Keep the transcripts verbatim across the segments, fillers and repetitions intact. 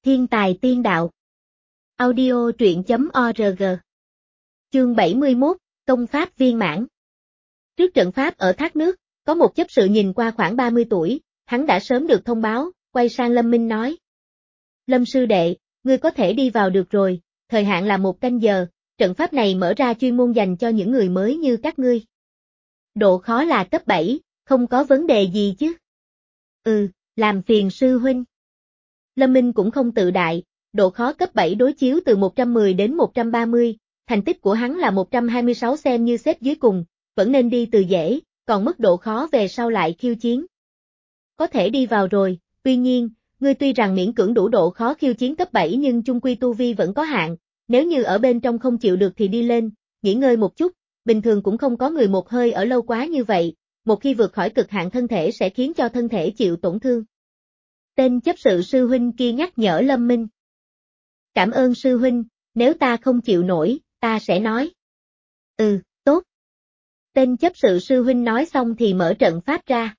Thiên tài tiên đạo. Audio truyện chấm org. Chương bảy mươi mốt, Công pháp viên mãn. Trước trận pháp ở thác nước, có một chấp sự nhìn qua khoảng ba mươi tuổi, hắn đã sớm được thông báo, quay sang Lâm Minh nói. Lâm sư đệ, ngươi có thể đi vào được rồi, thời hạn là một canh giờ, trận pháp này mở ra chuyên môn dành cho những người mới như các ngươi. Độ khó là cấp bảy, không có vấn đề gì chứ? Ừ, làm phiền sư huynh. Lâm Minh cũng không tự đại, độ khó cấp bảy đối chiếu từ một trăm mười đến một trăm ba mươi, thành tích của hắn là một trăm hai mươi sáu xem như xếp dưới cùng, vẫn nên đi từ dễ, còn mức độ khó về sau lại khiêu chiến. Có thể đi vào rồi, tuy nhiên, ngươi tuy rằng miễn cưỡng đủ độ khó khiêu chiến cấp bảy nhưng chung quy tu vi vẫn có hạn, nếu như ở bên trong không chịu được thì đi lên, nghỉ ngơi một chút, bình thường cũng không có người một hơi ở lâu quá như vậy, một khi vượt khỏi cực hạn thân thể sẽ khiến cho thân thể chịu tổn thương. Tên chấp sự sư huynh kia nhắc nhở Lâm Minh. Cảm ơn sư huynh, nếu ta không chịu nổi, ta sẽ nói. Ừ, tốt. Tên chấp sự sư huynh nói xong thì mở trận pháp ra.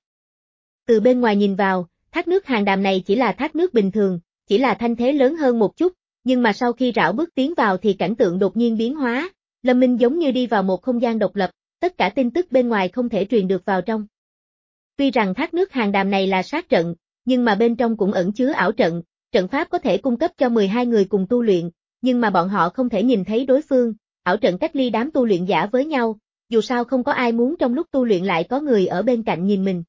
Từ bên ngoài nhìn vào, thác nước hàng đàm này chỉ là thác nước bình thường, chỉ là thanh thế lớn hơn một chút, nhưng mà sau khi rảo bước tiến vào thì cảnh tượng đột nhiên biến hóa, Lâm Minh giống như đi vào một không gian độc lập, tất cả tin tức bên ngoài không thể truyền được vào trong. Tuy rằng thác nước hàng đàm này là sát trận, nhưng mà bên trong cũng ẩn chứa ảo trận, trận pháp có thể cung cấp cho mười hai người cùng tu luyện, nhưng mà bọn họ không thể nhìn thấy đối phương, ảo trận cách ly đám tu luyện giả với nhau, dù sao không có ai muốn trong lúc tu luyện lại có người ở bên cạnh nhìn mình.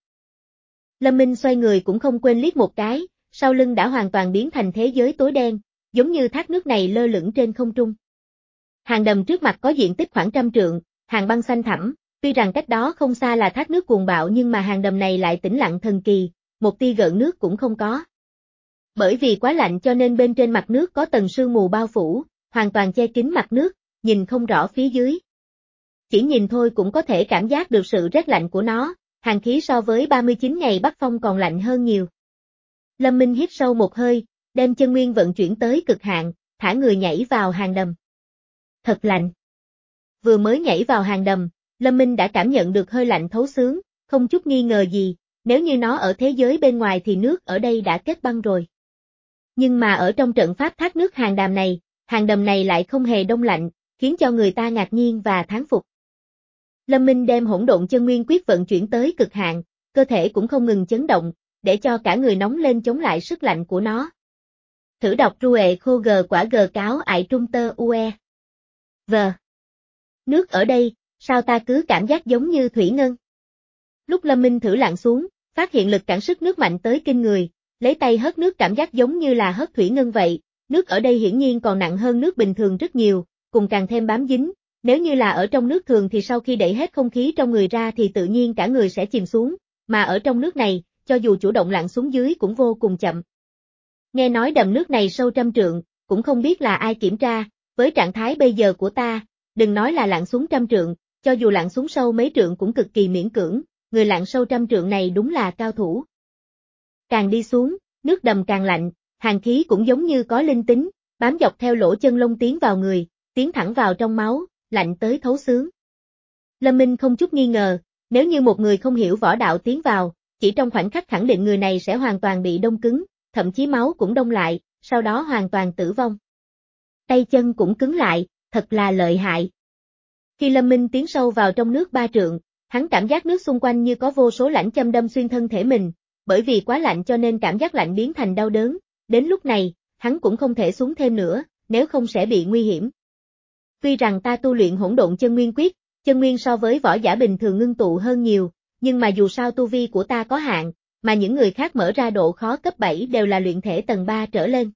Lâm Minh xoay người cũng không quên liếc một cái, sau lưng đã hoàn toàn biến thành thế giới tối đen, giống như thác nước này lơ lửng trên không trung. Hàng đầm trước mặt có diện tích khoảng trăm trượng, hàng băng xanh thẳm, tuy rằng cách đó không xa là thác nước cuồng bạo nhưng mà hàng đầm này lại tĩnh lặng thần kỳ, một tia gợn nước cũng không có. Bởi vì quá lạnh cho nên bên trên mặt nước có tầng sương mù bao phủ, hoàn toàn che kín mặt nước, nhìn không rõ phía dưới. Chỉ nhìn thôi cũng có thể cảm giác được sự rét lạnh của nó, hàn khí so với ba mươi chín ngày Bắc Phong còn lạnh hơn nhiều. Lâm Minh hít sâu một hơi, đem chân nguyên vận chuyển tới cực hạn, thả người nhảy vào hàng đầm. Thật lạnh. Vừa mới nhảy vào hàng đầm, Lâm Minh đã cảm nhận được hơi lạnh thấu xương, không chút nghi ngờ gì, nếu như nó ở thế giới bên ngoài thì nước ở đây đã kết băng rồi. Nhưng mà ở trong trận pháp thác nước hàng đàm này, hàng đầm này lại không hề đông lạnh, khiến cho người ta ngạc nhiên và thán phục. Lâm Minh đem hỗn độn chân nguyên quyết vận chuyển tới cực hạn, cơ thể cũng không ngừng chấn động, để cho cả người nóng lên chống lại sức lạnh của nó. Thử đọc rue khô gờ quả gờ cáo ải trung tơ ue. V. Nước ở đây, sao ta cứ cảm giác giống như thủy ngân? Lúc Lâm Minh thử lặn xuống, phát hiện lực cản sức nước mạnh tới kinh người, lấy tay hớt nước cảm giác giống như là hớt thủy ngân vậy, nước ở đây hiển nhiên còn nặng hơn nước bình thường rất nhiều, cùng càng thêm bám dính, nếu như là ở trong nước thường thì sau khi đẩy hết không khí trong người ra thì tự nhiên cả người sẽ chìm xuống, mà ở trong nước này, cho dù chủ động lặn xuống dưới cũng vô cùng chậm. Nghe nói đầm nước này sâu trăm trượng, cũng không biết là ai kiểm tra, với trạng thái bây giờ của ta, đừng nói là lặn xuống trăm trượng, cho dù lặn xuống sâu mấy trượng cũng cực kỳ miễn cưỡng, người lặn sâu trăm trượng này đúng là cao thủ. Càng đi xuống, nước đầm càng lạnh, hàn khí cũng giống như có linh tính, bám dọc theo lỗ chân lông tiến vào người, tiến thẳng vào trong máu, lạnh tới thấu xương. Lâm Minh không chút nghi ngờ, nếu như một người không hiểu võ đạo tiến vào, chỉ trong khoảnh khắc khẳng định người này sẽ hoàn toàn bị đông cứng, thậm chí máu cũng đông lại, sau đó hoàn toàn tử vong. Tay chân cũng cứng lại, thật là lợi hại. Khi Lâm Minh tiến sâu vào trong nước ba trượng, hắn cảm giác nước xung quanh như có vô số lãnh châm đâm xuyên thân thể mình, bởi vì quá lạnh cho nên cảm giác lạnh biến thành đau đớn, đến lúc này, hắn cũng không thể xuống thêm nữa, nếu không sẽ bị nguy hiểm. Tuy rằng ta tu luyện hỗn độn chân nguyên quyết, chân nguyên so với võ giả bình thường ngưng tụ hơn nhiều, nhưng mà dù sao tu vi của ta có hạn, mà những người khác mở ra độ khó cấp bảy đều là luyện thể tầng ba trở lên.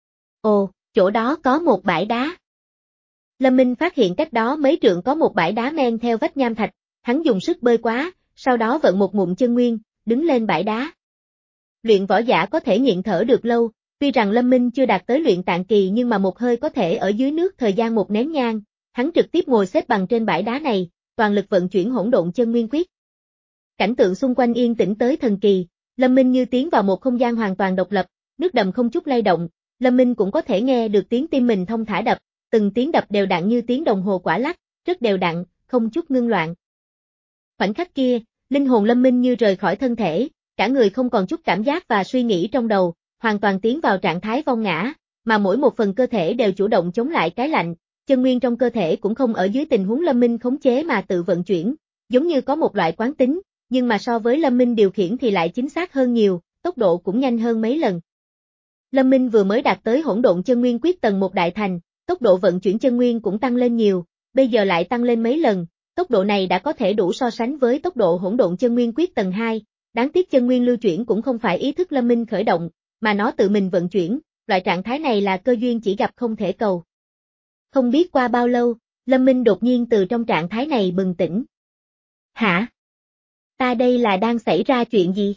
Ồ, chỗ đó có một bãi đá. Lâm Minh phát hiện cách đó mấy trượng có một bãi đá men theo vách nham thạch, hắn dùng sức bơi quá, sau đó vận một ngụm chân nguyên, đứng lên bãi đá. Luyện võ giả có thể nhịn thở được lâu, tuy rằng Lâm Minh chưa đạt tới luyện tạng kỳ nhưng mà một hơi có thể ở dưới nước thời gian một nén nhang, hắn trực tiếp ngồi xếp bằng trên bãi đá này, toàn lực vận chuyển hỗn độn chân nguyên quyết. Cảnh tượng xung quanh yên tĩnh tới thần kỳ, Lâm Minh như tiến vào một không gian hoàn toàn độc lập, nước đầm không chút lay động, Lâm Minh cũng có thể nghe được tiếng tim mình thông thả đập, từng tiếng đập đều đặn như tiếng đồng hồ quả lắc, rất đều đặn, không chút ngưng loạn. Khoảnh khắc kia, linh hồn Lâm Minh như rời khỏi thân thể, cả người không còn chút cảm giác và suy nghĩ trong đầu, hoàn toàn tiến vào trạng thái vong ngã, mà mỗi một phần cơ thể đều chủ động chống lại cái lạnh, chân nguyên trong cơ thể cũng không ở dưới tình huống Lâm Minh khống chế mà tự vận chuyển, giống như có một loại quán tính, nhưng mà so với Lâm Minh điều khiển thì lại chính xác hơn nhiều, tốc độ cũng nhanh hơn mấy lần. Lâm Minh vừa mới đạt tới hỗn độn chân nguyên quyết tầng một đại thành, tốc độ vận chuyển chân nguyên cũng tăng lên nhiều, bây giờ lại tăng lên mấy lần, tốc độ này đã có thể đủ so sánh với tốc độ hỗn độn chân nguyên quyết tầng hai, đáng tiếc chân nguyên lưu chuyển cũng không phải ý thức Lâm Minh khởi động, mà nó tự mình vận chuyển, loại trạng thái này là cơ duyên chỉ gặp không thể cầu. Không biết qua bao lâu, Lâm Minh đột nhiên từ trong trạng thái này bừng tỉnh. Hả? Ta đây là đang xảy ra chuyện gì?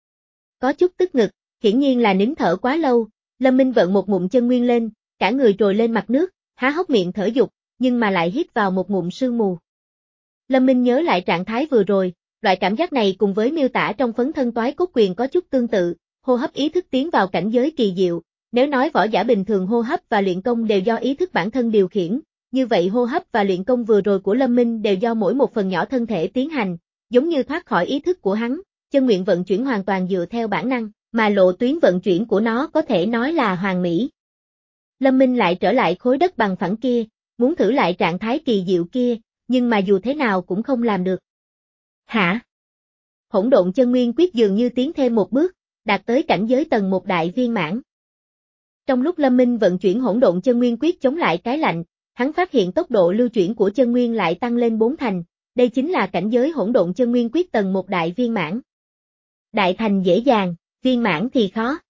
Có chút tức ngực, hiển nhiên là nín thở quá lâu, Lâm Minh vận một ngụm chân nguyên lên, cả người trồi lên mặt nước, há hốc miệng thở dục, nhưng mà lại hít vào một ngụm sương mù. Lâm Minh nhớ lại trạng thái vừa rồi, loại cảm giác này cùng với miêu tả trong phấn thân toái cốt quyền có chút tương tự, hô hấp ý thức tiến vào cảnh giới kỳ diệu, nếu nói võ giả bình thường hô hấp và luyện công đều do ý thức bản thân điều khiển, như vậy hô hấp và luyện công vừa rồi của Lâm Minh đều do mỗi một phần nhỏ thân thể tiến hành, giống như thoát khỏi ý thức của hắn, chân nguyện vận chuyển hoàn toàn dựa theo bản năng, mà lộ tuyến vận chuyển của nó có thể nói là hoàn mỹ. Lâm Minh lại trở lại khối đất bằng phẳng kia, muốn thử lại trạng thái kỳ diệu kia, nhưng mà dù thế nào cũng không làm được. Hả? Hỗn độn chân nguyên quyết dường như tiến thêm một bước, đạt tới cảnh giới tầng một đại viên mãn. Trong lúc Lâm Minh vận chuyển hỗn độn chân nguyên quyết chống lại cái lạnh, hắn phát hiện tốc độ lưu chuyển của chân nguyên lại tăng lên bốn thành, đây chính là cảnh giới hỗn độn chân nguyên quyết tầng một đại viên mãn. Đại thành dễ dàng, viên mãn thì khó.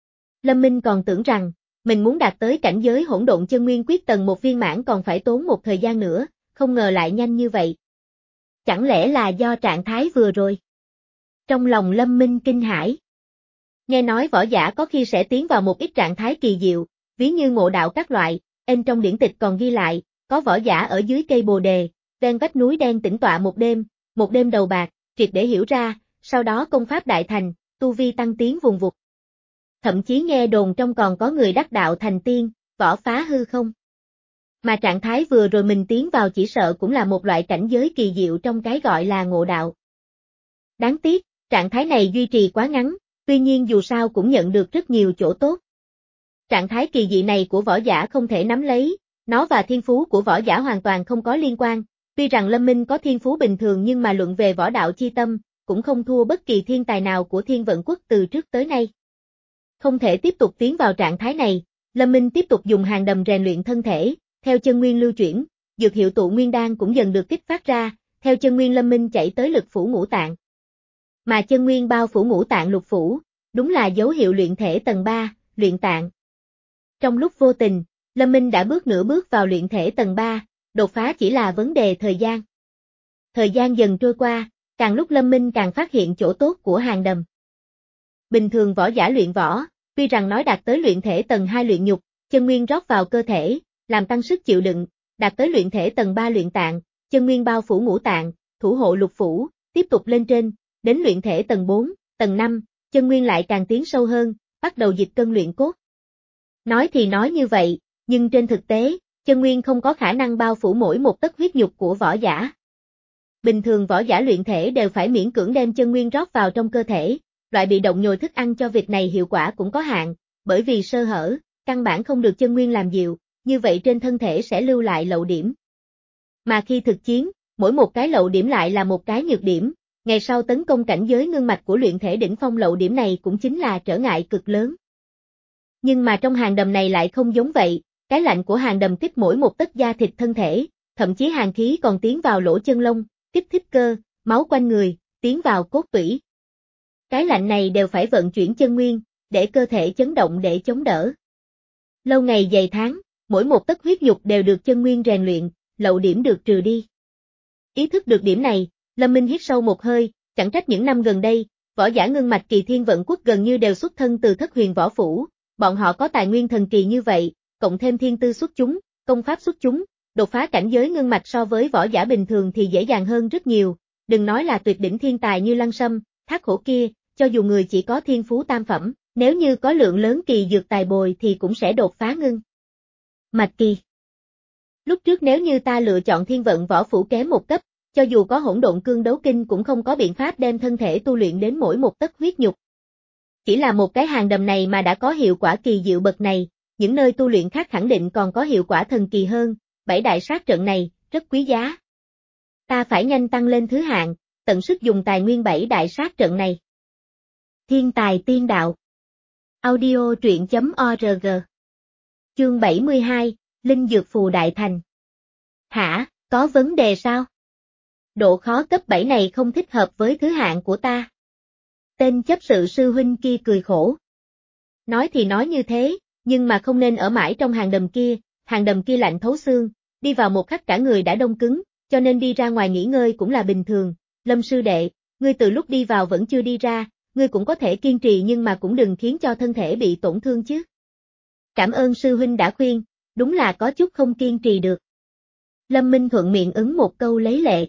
Lâm Minh còn tưởng rằng, mình muốn đạt tới cảnh giới hỗn độn chân nguyên quyết tầng một viên mãn còn phải tốn một thời gian nữa, không ngờ lại nhanh như vậy. Chẳng lẽ là do trạng thái vừa rồi? Trong lòng Lâm Minh kinh hãi. Nghe nói võ giả có khi sẽ tiến vào một ít trạng thái kỳ diệu, ví như ngộ đạo các loại, bên trong điển tịch còn ghi lại, có võ giả ở dưới cây bồ đề, ven vách núi đen tĩnh tọa một đêm, một đêm đầu bạc, triệt để hiểu ra, sau đó công pháp đại thành, tu vi tăng tiến vùng vụt. Thậm chí nghe đồn trong còn có người đắc đạo thành tiên, võ phá hư không. Mà trạng thái vừa rồi mình tiến vào chỉ sợ cũng là một loại cảnh giới kỳ diệu trong cái gọi là ngộ đạo. Đáng tiếc, trạng thái này duy trì quá ngắn, tuy nhiên dù sao cũng nhận được rất nhiều chỗ tốt. Trạng thái kỳ dị này của võ giả không thể nắm lấy, nó và thiên phú của võ giả hoàn toàn không có liên quan, tuy rằng Lâm Minh có thiên phú bình thường nhưng mà luận về võ đạo chi tâm, cũng không thua bất kỳ thiên tài nào của Thiên Vận Quốc từ trước tới nay. Không thể tiếp tục tiến vào trạng thái này, Lâm Minh tiếp tục dùng hàng đầm rèn luyện thân thể, theo chân nguyên lưu chuyển, dược hiệu tụ nguyên đan cũng dần được kích phát ra, theo chân nguyên Lâm Minh chạy tới lực phủ ngũ tạng. Mà chân nguyên bao phủ ngũ tạng lục phủ, đúng là dấu hiệu luyện thể tầng ba, luyện tạng. Trong lúc vô tình, Lâm Minh đã bước nửa bước vào luyện thể tầng ba, đột phá chỉ là vấn đề thời gian. Thời gian dần trôi qua, càng lúc Lâm Minh càng phát hiện chỗ tốt của hàng đầm. Bình thường võ giả luyện võ, tuy rằng nói đạt tới luyện thể tầng hai luyện nhục, chân nguyên rót vào cơ thể, làm tăng sức chịu đựng, đạt tới luyện thể tầng ba luyện tạng, chân nguyên bao phủ ngũ tạng, thủ hộ lục phủ, tiếp tục lên trên, đến luyện thể tầng bốn, tầng năm, chân nguyên lại càng tiến sâu hơn, bắt đầu dịch cân luyện cốt. Nói thì nói như vậy, nhưng trên thực tế, chân nguyên không có khả năng bao phủ mỗi một tấc huyết nhục của võ giả. Bình thường võ giả luyện thể đều phải miễn cưỡng đem chân nguyên rót vào trong cơ thể, loại bị động nhồi thức ăn cho việc này hiệu quả cũng có hạn, bởi vì sơ hở, căn bản không được chân nguyên làm dịu, như vậy trên thân thể sẽ lưu lại lậu điểm. Mà khi thực chiến, mỗi một cái lậu điểm lại là một cái nhược điểm, ngày sau tấn công cảnh giới ngưng mạch của luyện thể đỉnh phong lậu điểm này cũng chính là trở ngại cực lớn. Nhưng mà trong hàng đầm này lại không giống vậy, cái lạnh của hàng đầm kích mỗi một tấc da thịt thân thể, thậm chí hàn khí còn tiến vào lỗ chân lông, kích thích cơ, máu quanh người, tiến vào cốt tủy. Cái lạnh này đều phải vận chuyển chân nguyên, để cơ thể chấn động để chống đỡ. Lâu ngày dày tháng, mỗi một tấc huyết nhục đều được chân nguyên rèn luyện, lậu điểm được trừ đi. Ý thức được điểm này, Lâm Minh hít sâu một hơi, chẳng trách những năm gần đây, võ giả ngưng mạch kỳ Thiên Vận Quốc gần như đều xuất thân từ Thất Huyền Võ Phủ, bọn họ có tài nguyên thần kỳ như vậy, cộng thêm thiên tư xuất chúng, công pháp xuất chúng, đột phá cảnh giới ngưng mạch so với võ giả bình thường thì dễ dàng hơn rất nhiều, đừng nói là tuyệt đỉnh thiên tài như Lăng Sâm, Thác Hổ kia, cho dù người chỉ có thiên phú tam phẩm, nếu như có lượng lớn kỳ dược tài bồi thì cũng sẽ đột phá ngưng mạch kỳ. Lúc trước nếu như ta lựa chọn Thiên Vận Võ Phủ kém một cấp, cho dù có hỗn độn cương đấu kinh cũng không có biện pháp đem thân thể tu luyện đến mỗi một tấc huyết nhục. Chỉ là một cái hang đầm này mà đã có hiệu quả kỳ diệu bậc này, những nơi tu luyện khác khẳng định còn có hiệu quả thần kỳ hơn, bảy đại sát trận này, rất quý giá. Ta phải nhanh tăng lên thứ hạng, tận sức dùng tài nguyên bảy đại sát trận này. Thiên tài tiên đạo. Audio truyện chấm org. Chương bảy mươi hai, Linh Dược Phù Đại Thành. Hả, có vấn đề sao? Độ khó cấp bảy này không thích hợp với thứ hạng của ta. Tên chấp sự sư huynh kia cười khổ. Nói thì nói như thế, nhưng mà không nên ở mãi trong hang đầm kia, hang đầm kia lạnh thấu xương, đi vào một khắc cả người đã đông cứng, cho nên đi ra ngoài nghỉ ngơi cũng là bình thường. Lâm sư đệ, ngươi từ lúc đi vào vẫn chưa đi ra, ngươi cũng có thể kiên trì nhưng mà cũng đừng khiến cho thân thể bị tổn thương chứ. Cảm ơn sư huynh đã khuyên, đúng là có chút không kiên trì được. Lâm Minh thuận miệng ứng một câu lấy lệ.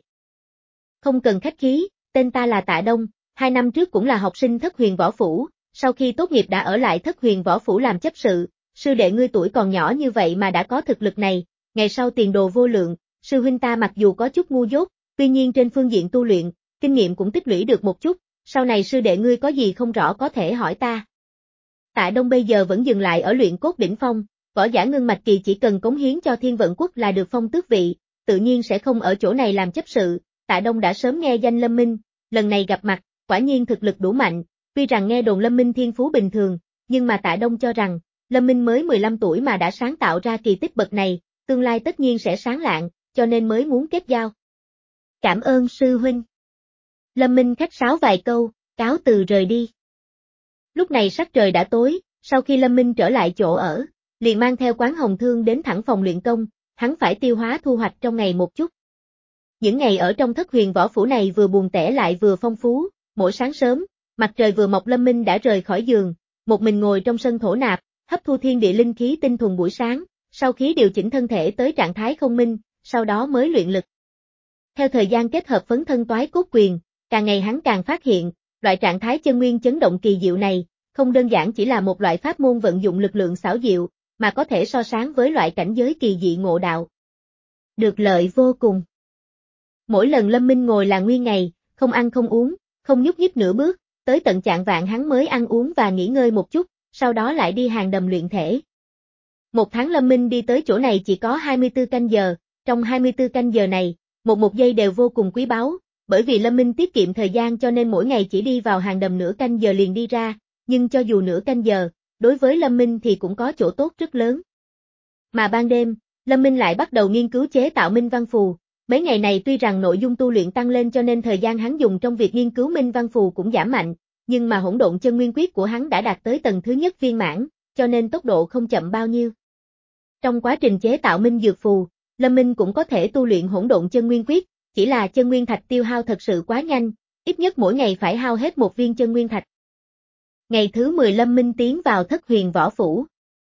Không cần khách khí, tên ta là Tạ Đông, hai năm trước cũng là học sinh Thất Huyền Võ Phủ, sau khi tốt nghiệp đã ở lại Thất Huyền Võ Phủ làm chấp sự, sư đệ ngươi tuổi còn nhỏ như vậy mà đã có thực lực này, ngày sau tiền đồ vô lượng, sư huynh ta mặc dù có chút ngu dốt, tuy nhiên trên phương diện tu luyện, kinh nghiệm cũng tích lũy được một chút, sau này sư đệ ngươi có gì không rõ có thể hỏi ta. Tạ Đông bây giờ vẫn dừng lại ở luyện cốt đỉnh phong, võ giả ngưng mạch kỳ chỉ cần cống hiến cho Thiên Vận Quốc là được phong tước vị, tự nhiên sẽ không ở chỗ này làm chấp sự. Tạ Đông đã sớm nghe danh Lâm Minh, lần này gặp mặt, quả nhiên thực lực đủ mạnh, tuy rằng nghe đồn Lâm Minh thiên phú bình thường, nhưng mà Tạ Đông cho rằng, Lâm Minh mới mười lăm tuổi mà đã sáng tạo ra kỳ tích bậc này, tương lai tất nhiên sẽ sáng lạng, cho nên mới muốn kết giao. Cảm ơn sư huynh. Lâm Minh khách sáo vài câu, cáo từ rời đi. Lúc này sắc trời đã tối, sau khi Lâm Minh trở lại chỗ ở, liền mang theo Quán Hồng Thương đến thẳng phòng luyện công, hắn phải tiêu hóa thu hoạch trong ngày một chút. Những ngày ở trong Thất Huyền Võ Phủ này vừa buồn tẻ lại vừa phong phú, mỗi sáng sớm, mặt trời vừa mọc Lâm Minh đã rời khỏi giường, một mình ngồi trong sân thổ nạp, hấp thu thiên địa linh khí tinh thuần buổi sáng, sau khi điều chỉnh thân thể tới trạng thái không minh, sau đó mới luyện lực. Theo thời gian kết hợp phấn thân toái cốt quyền, càng ngày hắn càng phát hiện, loại trạng thái chân nguyên chấn động kỳ diệu này, không đơn giản chỉ là một loại pháp môn vận dụng lực lượng xảo diệu, mà có thể so sánh với loại cảnh giới kỳ dị ngộ đạo. Được lợi vô cùng. Mỗi lần Lâm Minh ngồi là nguyên ngày, không ăn không uống, không nhúc nhích nửa bước, tới tận chạng vạng hắn mới ăn uống và nghỉ ngơi một chút, sau đó lại đi hang đầm luyện thể. Một tháng Lâm Minh đi tới chỗ này chỉ có hai mươi tư canh giờ, trong hai mươi tư canh giờ này, một một giây đều vô cùng quý báu, bởi vì Lâm Minh tiết kiệm thời gian cho nên mỗi ngày chỉ đi vào hang đầm nửa canh giờ liền đi ra, nhưng cho dù nửa canh giờ, đối với Lâm Minh thì cũng có chỗ tốt rất lớn. Mà ban đêm, Lâm Minh lại bắt đầu nghiên cứu chế tạo Minh Văn Phù. Mấy ngày này tuy rằng nội dung tu luyện tăng lên cho nên thời gian hắn dùng trong việc nghiên cứu Minh Văn Phù cũng giảm mạnh, nhưng mà hỗn độn chân nguyên quyết của hắn đã đạt tới tầng thứ nhất viên mãn, cho nên tốc độ không chậm bao nhiêu. Trong quá trình chế tạo Minh Dược Phù, Lâm Minh cũng có thể tu luyện hỗn độn chân nguyên quyết, chỉ là chân nguyên thạch tiêu hao thật sự quá nhanh, ít nhất mỗi ngày phải hao hết một viên chân nguyên thạch. Ngày thứ mười Lâm Minh tiến vào Thất Huyền Võ Phủ.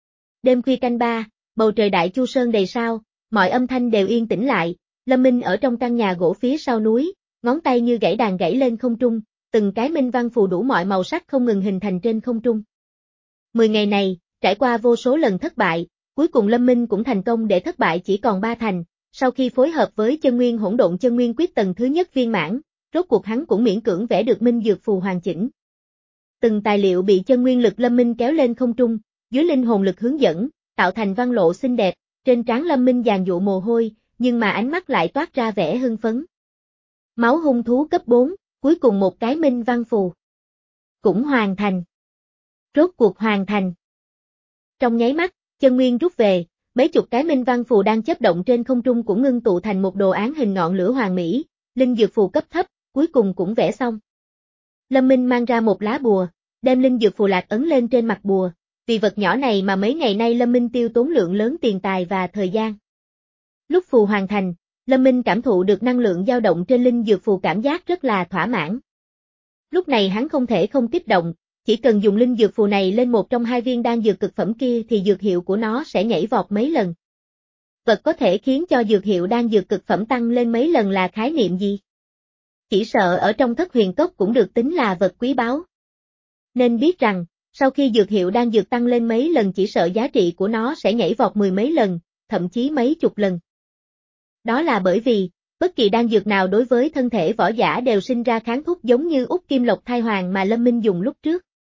Đêm khuya canh ba, bầu trời Đại Chu Sơn đầy sao, mọi âm thanh đều yên tĩnh lại. Lâm Minh ở trong căn nhà gỗ phía sau núi, ngón tay như gãy đàn gãy lên không trung, từng cái minh văn phù đủ mọi màu sắc không ngừng hình thành trên không trung. Mười ngày này, trải qua vô số lần thất bại, cuối cùng Lâm Minh cũng thành công để thất bại chỉ còn ba thành, sau khi phối hợp với chân nguyên hỗn độn chân nguyên quyết tầng thứ nhất viên mãn, rốt cuộc hắn cũng miễn cưỡng vẽ được minh dược phù hoàn chỉnh. Từng tài liệu bị chân nguyên lực Lâm Minh kéo lên không trung, dưới linh hồn lực hướng dẫn, tạo thành văn lộ xinh đẹp, trên trán Lâm Minh dàn dụ mồ hôi, nhưng mà ánh mắt lại toát ra vẻ hưng phấn. Máu hung thú cấp bốn, cuối cùng một cái minh văn phù. Cũng hoàn thành. Rốt cuộc hoàn thành. Trong nháy mắt, chân nguyên rút về, mấy chục cái minh văn phù đang chớp động trên không trung cũng ngưng tụ thành một đồ án hình ngọn lửa hoàn mỹ, linh dược phù cấp thấp, cuối cùng cũng vẽ xong. Lâm Minh mang ra một lá bùa, đem linh dược phù lạc ấn lên trên mặt bùa, vì vật nhỏ này mà mấy ngày nay Lâm Minh tiêu tốn lượng lớn tiền tài và thời gian. Lúc phù hoàn thành, Lâm Minh cảm thụ được năng lượng dao động trên linh dược phù cảm giác rất là thỏa mãn. Lúc này hắn không thể không kích động, chỉ cần dùng linh dược phù này lên một trong hai viên đan dược cực phẩm kia thì dược hiệu của nó sẽ nhảy vọt mấy lần. Vật có thể khiến cho dược hiệu đan dược cực phẩm tăng lên mấy lần là khái niệm gì? Chỉ sợ ở trong Thất Huyền Cốc cũng được tính là vật quý báu. Nên biết rằng, sau khi dược hiệu đan dược tăng lên mấy lần chỉ sợ giá trị của nó sẽ nhảy vọt mười mấy lần, thậm chí mấy chục lần. Đó là bởi vì, bất kỳ đan dược nào đối với thân thể võ giả đều sinh ra kháng thuốc giống như út kim lộc thai hoàng mà Lâm Minh dùng lúc trước.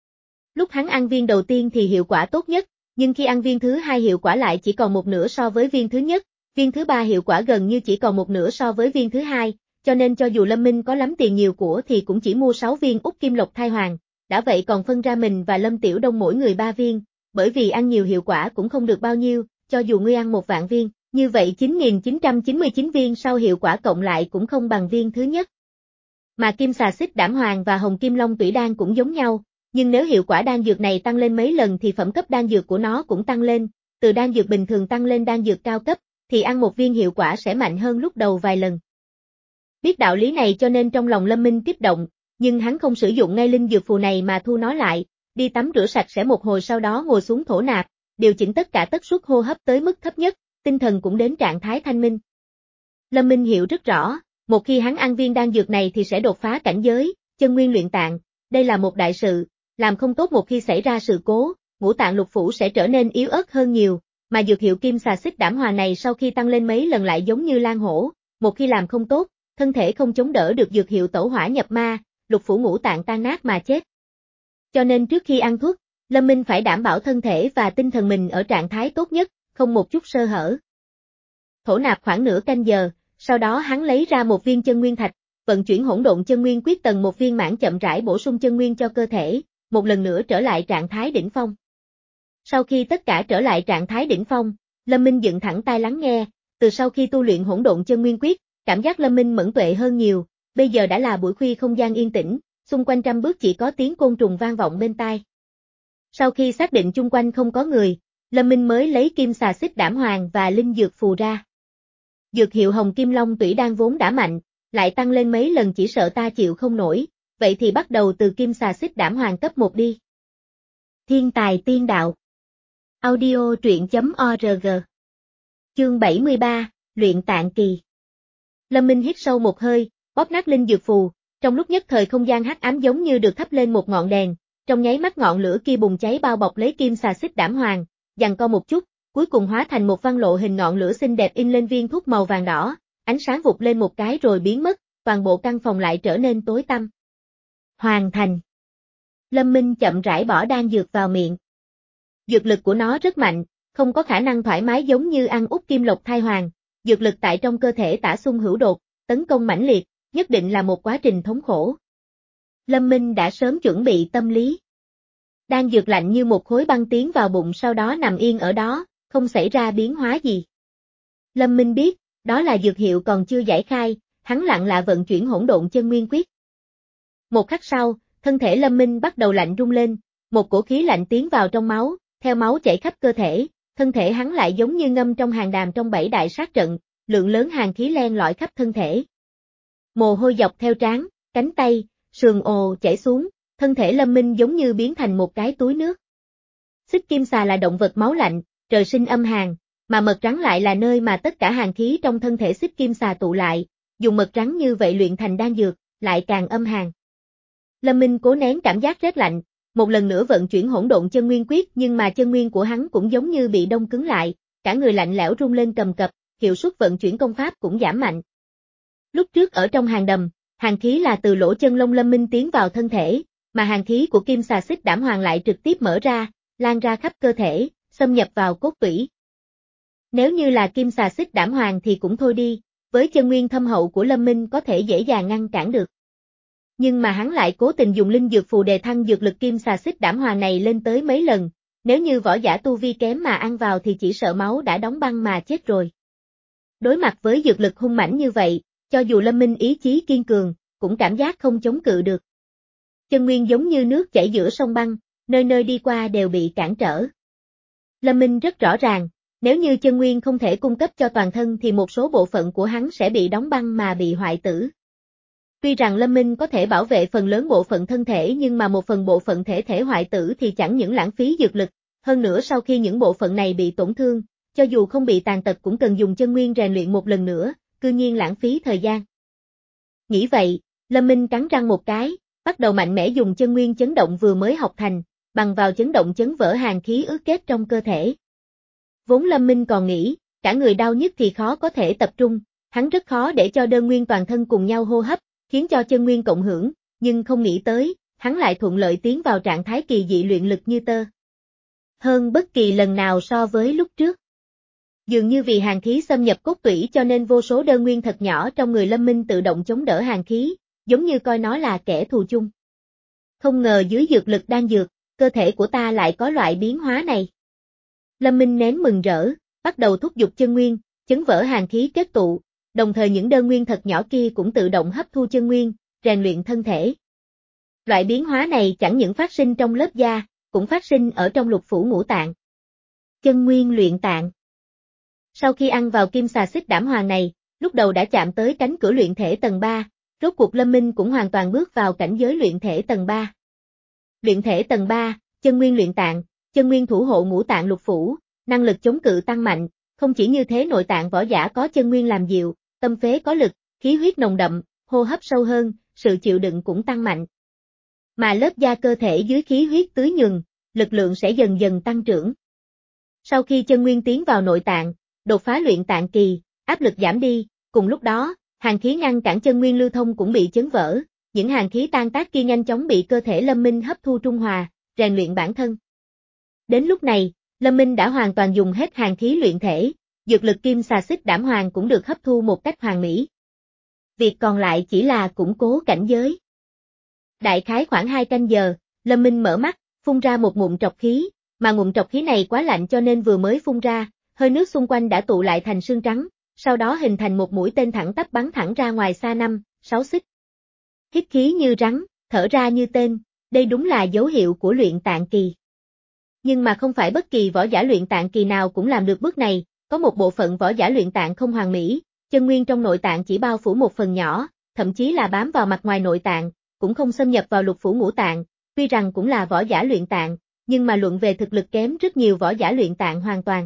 Lúc hắn ăn viên đầu tiên thì hiệu quả tốt nhất, nhưng khi ăn viên thứ hai hiệu quả lại chỉ còn một nửa so với viên thứ nhất, viên thứ ba hiệu quả gần như chỉ còn một nửa so với viên thứ hai, cho nên cho dù Lâm Minh có lắm tiền nhiều của thì cũng chỉ mua sáu viên út kim lộc thai hoàng, đã vậy còn phân ra mình và Lâm Tiểu Đông mỗi người ba viên, bởi vì ăn nhiều hiệu quả cũng không được bao nhiêu, cho dù ngươi ăn một vạn viên, như vậy chín nghìn chín trăm chín mươi chín viên sau hiệu quả cộng lại cũng không bằng viên thứ nhất. Mà kim xà xích đảm hoàng và hồng kim long tủy đan cũng giống nhau, nhưng nếu hiệu quả đan dược này tăng lên mấy lần thì phẩm cấp đan dược của nó cũng tăng lên, từ đan dược bình thường tăng lên đan dược cao cấp, thì ăn một viên hiệu quả sẽ mạnh hơn lúc đầu vài lần. Biết đạo lý này cho nên trong lòng Lâm Minh kích động, nhưng hắn không sử dụng ngay linh dược phù này mà thu nó lại, đi tắm rửa sạch sẽ một hồi sau đó ngồi xuống thổ nạp, điều chỉnh tất cả tần suất hô hấp tới mức thấp nhất, tinh thần cũng đến trạng thái thanh minh. Lâm Minh hiểu rất rõ, một khi hắn ăn viên đan dược này thì sẽ đột phá cảnh giới, chân nguyên luyện tạng, đây là một đại sự, làm không tốt một khi xảy ra sự cố, ngũ tạng lục phủ sẽ trở nên yếu ớt hơn nhiều, mà dược hiệu kim xà xích đảm hòa này sau khi tăng lên mấy lần lại giống như lang hổ, một khi làm không tốt, thân thể không chống đỡ được dược hiệu tẩu hỏa nhập ma, lục phủ ngũ tạng tan nát mà chết. Cho nên trước khi ăn thuốc, Lâm Minh phải đảm bảo thân thể và tinh thần mình ở trạng thái tốt nhất, không một chút sơ hở. Thổ nạp khoảng nửa canh giờ, sau đó hắn lấy ra một viên chân nguyên thạch, vận chuyển hỗn độn chân nguyên quyết tầng một viên mãn chậm rãi bổ sung chân nguyên cho cơ thể, một lần nữa trở lại trạng thái đỉnh phong. Sau khi tất cả trở lại trạng thái đỉnh phong, Lâm Minh dựng thẳng tai lắng nghe, từ sau khi tu luyện hỗn độn chân nguyên quyết, cảm giác Lâm Minh mẫn tuệ hơn nhiều, bây giờ đã là buổi khuya không gian yên tĩnh, xung quanh trăm bước chỉ có tiếng côn trùng vang vọng bên tai. Sau khi xác định chung quanh không có người, Lâm Minh mới lấy kim xà xích đảm hoàng và linh dược phù ra. Dược hiệu hồng kim long tủy đan vốn đã mạnh, lại tăng lên mấy lần chỉ sợ ta chịu không nổi, vậy thì bắt đầu từ kim xà xích đảm hoàng cấp một đi. Thiên tài tiên đạo. Audio truyện.org. Chương bảy mươi ba, Luyện tạng kỳ. Lâm Minh hít sâu một hơi, bóp nát linh dược phù, trong lúc nhất thời không gian hắc ám giống như được thắp lên một ngọn đèn, trong nháy mắt ngọn lửa kia bùng cháy bao bọc lấy kim xà xích đảm hoàng, giằng co một chút, cuối cùng hóa thành một văn lộ hình ngọn lửa xinh đẹp in lên viên thuốc màu vàng đỏ, ánh sáng vụt lên một cái rồi biến mất, toàn bộ căn phòng lại trở nên tối tăm. Hoàn thành. Lâm Minh chậm rãi bỏ đan dược vào miệng. Dược lực của nó rất mạnh, không có khả năng thoải mái giống như ăn út kim lộc thai hoàng, dược lực tại trong cơ thể tả xung hữu đột, tấn công mãnh liệt, nhất định là một quá trình thống khổ. Lâm Minh đã sớm chuẩn bị tâm lý. Đan dược lạnh như một khối băng tiến vào bụng sau đó nằm yên ở đó, không xảy ra biến hóa gì. Lâm Minh biết, đó là dược hiệu còn chưa giải khai, hắn lặng lạ vận chuyển hỗn độn chân nguyên quyết. Một khắc sau, thân thể Lâm Minh bắt đầu lạnh rung lên, một cổ khí lạnh tiến vào trong máu, theo máu chảy khắp cơ thể, thân thể hắn lại giống như ngâm trong hàng đàm trong bảy đại sát trận, lượng lớn hàn khí len lỏi khắp thân thể. Mồ hôi dọc theo trán, cánh tay, sườn ồ chảy xuống, thân thể Lâm Minh giống như biến thành một cái túi nước. Xích kim xà là động vật máu lạnh, trời sinh âm hàn, mà mật rắn lại là nơi mà tất cả hàn khí trong thân thể xích kim xà tụ lại, dùng mật rắn như vậy luyện thành đan dược, lại càng âm hàn. Lâm Minh cố nén cảm giác rét lạnh, một lần nữa vận chuyển hỗn độn chân nguyên quyết nhưng mà chân nguyên của hắn cũng giống như bị đông cứng lại, cả người lạnh lẽo run lên cầm cập, hiệu suất vận chuyển công pháp cũng giảm mạnh. Lúc trước ở trong hàn đầm, hàn khí là từ lỗ chân lông Lâm Minh tiến vào thân thể, mà hàn khí của kim xà xích đảm hoàng lại trực tiếp mở ra, lan ra khắp cơ thể, xâm nhập vào cốt tủy. Nếu như là kim xà xích đảm hoàng thì cũng thôi đi, với chân nguyên thâm hậu của Lâm Minh có thể dễ dàng ngăn cản được. Nhưng mà hắn lại cố tình dùng linh dược phù đề thăng dược lực kim xà xích đảm hoàng này lên tới mấy lần, nếu như võ giả tu vi kém mà ăn vào thì chỉ sợ máu đã đóng băng mà chết rồi. Đối mặt với dược lực hung mãnh như vậy, cho dù Lâm Minh ý chí kiên cường, cũng cảm giác không chống cự được. Chân nguyên giống như nước chảy giữa sông băng, nơi nơi đi qua đều bị cản trở. Lâm Minh rất rõ ràng, nếu như chân nguyên không thể cung cấp cho toàn thân thì một số bộ phận của hắn sẽ bị đóng băng mà bị hoại tử. Tuy rằng Lâm Minh có thể bảo vệ phần lớn bộ phận thân thể nhưng mà một phần bộ phận thể thể hoại tử thì chẳng những lãng phí dược lực, hơn nữa sau khi những bộ phận này bị tổn thương, cho dù không bị tàn tật cũng cần dùng chân nguyên rèn luyện một lần nữa, cư nhiên lãng phí thời gian. Nghĩ vậy, Lâm Minh cắn răng một cái, bắt đầu mạnh mẽ dùng chân nguyên chấn động vừa mới học thành, bằng vào chấn động chấn vỡ hàn khí ứ kết trong cơ thể. Vốn Lâm Minh còn nghĩ, cả người đau nhức thì khó có thể tập trung, hắn rất khó để cho đơn nguyên toàn thân cùng nhau hô hấp, khiến cho chân nguyên cộng hưởng, nhưng không nghĩ tới, hắn lại thuận lợi tiến vào trạng thái kỳ dị luyện lực như tơ. Hơn bất kỳ lần nào so với lúc trước. Dường như vì hàn khí xâm nhập cốt tủy cho nên vô số đơn nguyên thật nhỏ trong người Lâm Minh tự động chống đỡ hàn khí, giống như coi nó là kẻ thù chung. Không ngờ dưới dược lực đan dược, cơ thể của ta lại có loại biến hóa này. Lâm Minh nén mừng rỡ, bắt đầu thúc giục chân nguyên, chấn vỡ hàn khí kết tụ, đồng thời những đơn nguyên thật nhỏ kia cũng tự động hấp thu chân nguyên, rèn luyện thân thể. Loại biến hóa này chẳng những phát sinh trong lớp da, cũng phát sinh ở trong lục phủ ngũ tạng. Chân nguyên luyện tạng. Sau khi ăn vào kim xà xích đảm hoàng này, lúc đầu đã chạm tới cánh cửa luyện thể tầng ba, rốt cuộc Lâm Minh cũng hoàn toàn bước vào cảnh giới luyện thể tầng ba. Luyện thể tầng ba, chân nguyên luyện tạng, chân nguyên thủ hộ ngũ tạng lục phủ, năng lực chống cự tăng mạnh, không chỉ như thế nội tạng võ giả có chân nguyên làm dịu, tâm phế có lực, khí huyết nồng đậm, hô hấp sâu hơn, sự chịu đựng cũng tăng mạnh. Mà lớp da cơ thể dưới khí huyết tưới nhường, lực lượng sẽ dần dần tăng trưởng. Sau khi chân nguyên tiến vào nội tạng, đột phá luyện tạng kỳ, áp lực giảm đi, cùng lúc đó, hàn khí ngăn cản chân nguyên lưu thông cũng bị chấn vỡ, những hàn khí tan tác kia nhanh chóng bị cơ thể Lâm Minh hấp thu trung hòa, rèn luyện bản thân. Đến lúc này, Lâm Minh đã hoàn toàn dùng hết hàn khí luyện thể, dược lực kim xà xích đảm hoàng cũng được hấp thu một cách hoàn mỹ. Việc còn lại chỉ là củng cố cảnh giới. Đại khái khoảng hai canh giờ, Lâm Minh mở mắt, phun ra một ngụm trọc khí, mà ngụm trọc khí này quá lạnh cho nên vừa mới phun ra, hơi nước xung quanh đã tụ lại thành sương trắng, sau đó hình thành một mũi tên thẳng tắp bắn thẳng ra ngoài xa năm, sáu xích. Hít khí như rắn, thở ra như tên, đây đúng là dấu hiệu của luyện tạng kỳ. Nhưng mà không phải bất kỳ võ giả luyện tạng kỳ nào cũng làm được bước này, có một bộ phận võ giả luyện tạng không hoàn mỹ, chân nguyên trong nội tạng chỉ bao phủ một phần nhỏ, thậm chí là bám vào mặt ngoài nội tạng, cũng không xâm nhập vào lục phủ ngũ tạng, tuy rằng cũng là võ giả luyện tạng, nhưng mà luận về thực lực kém rất nhiều võ giả luyện tạng hoàn toàn.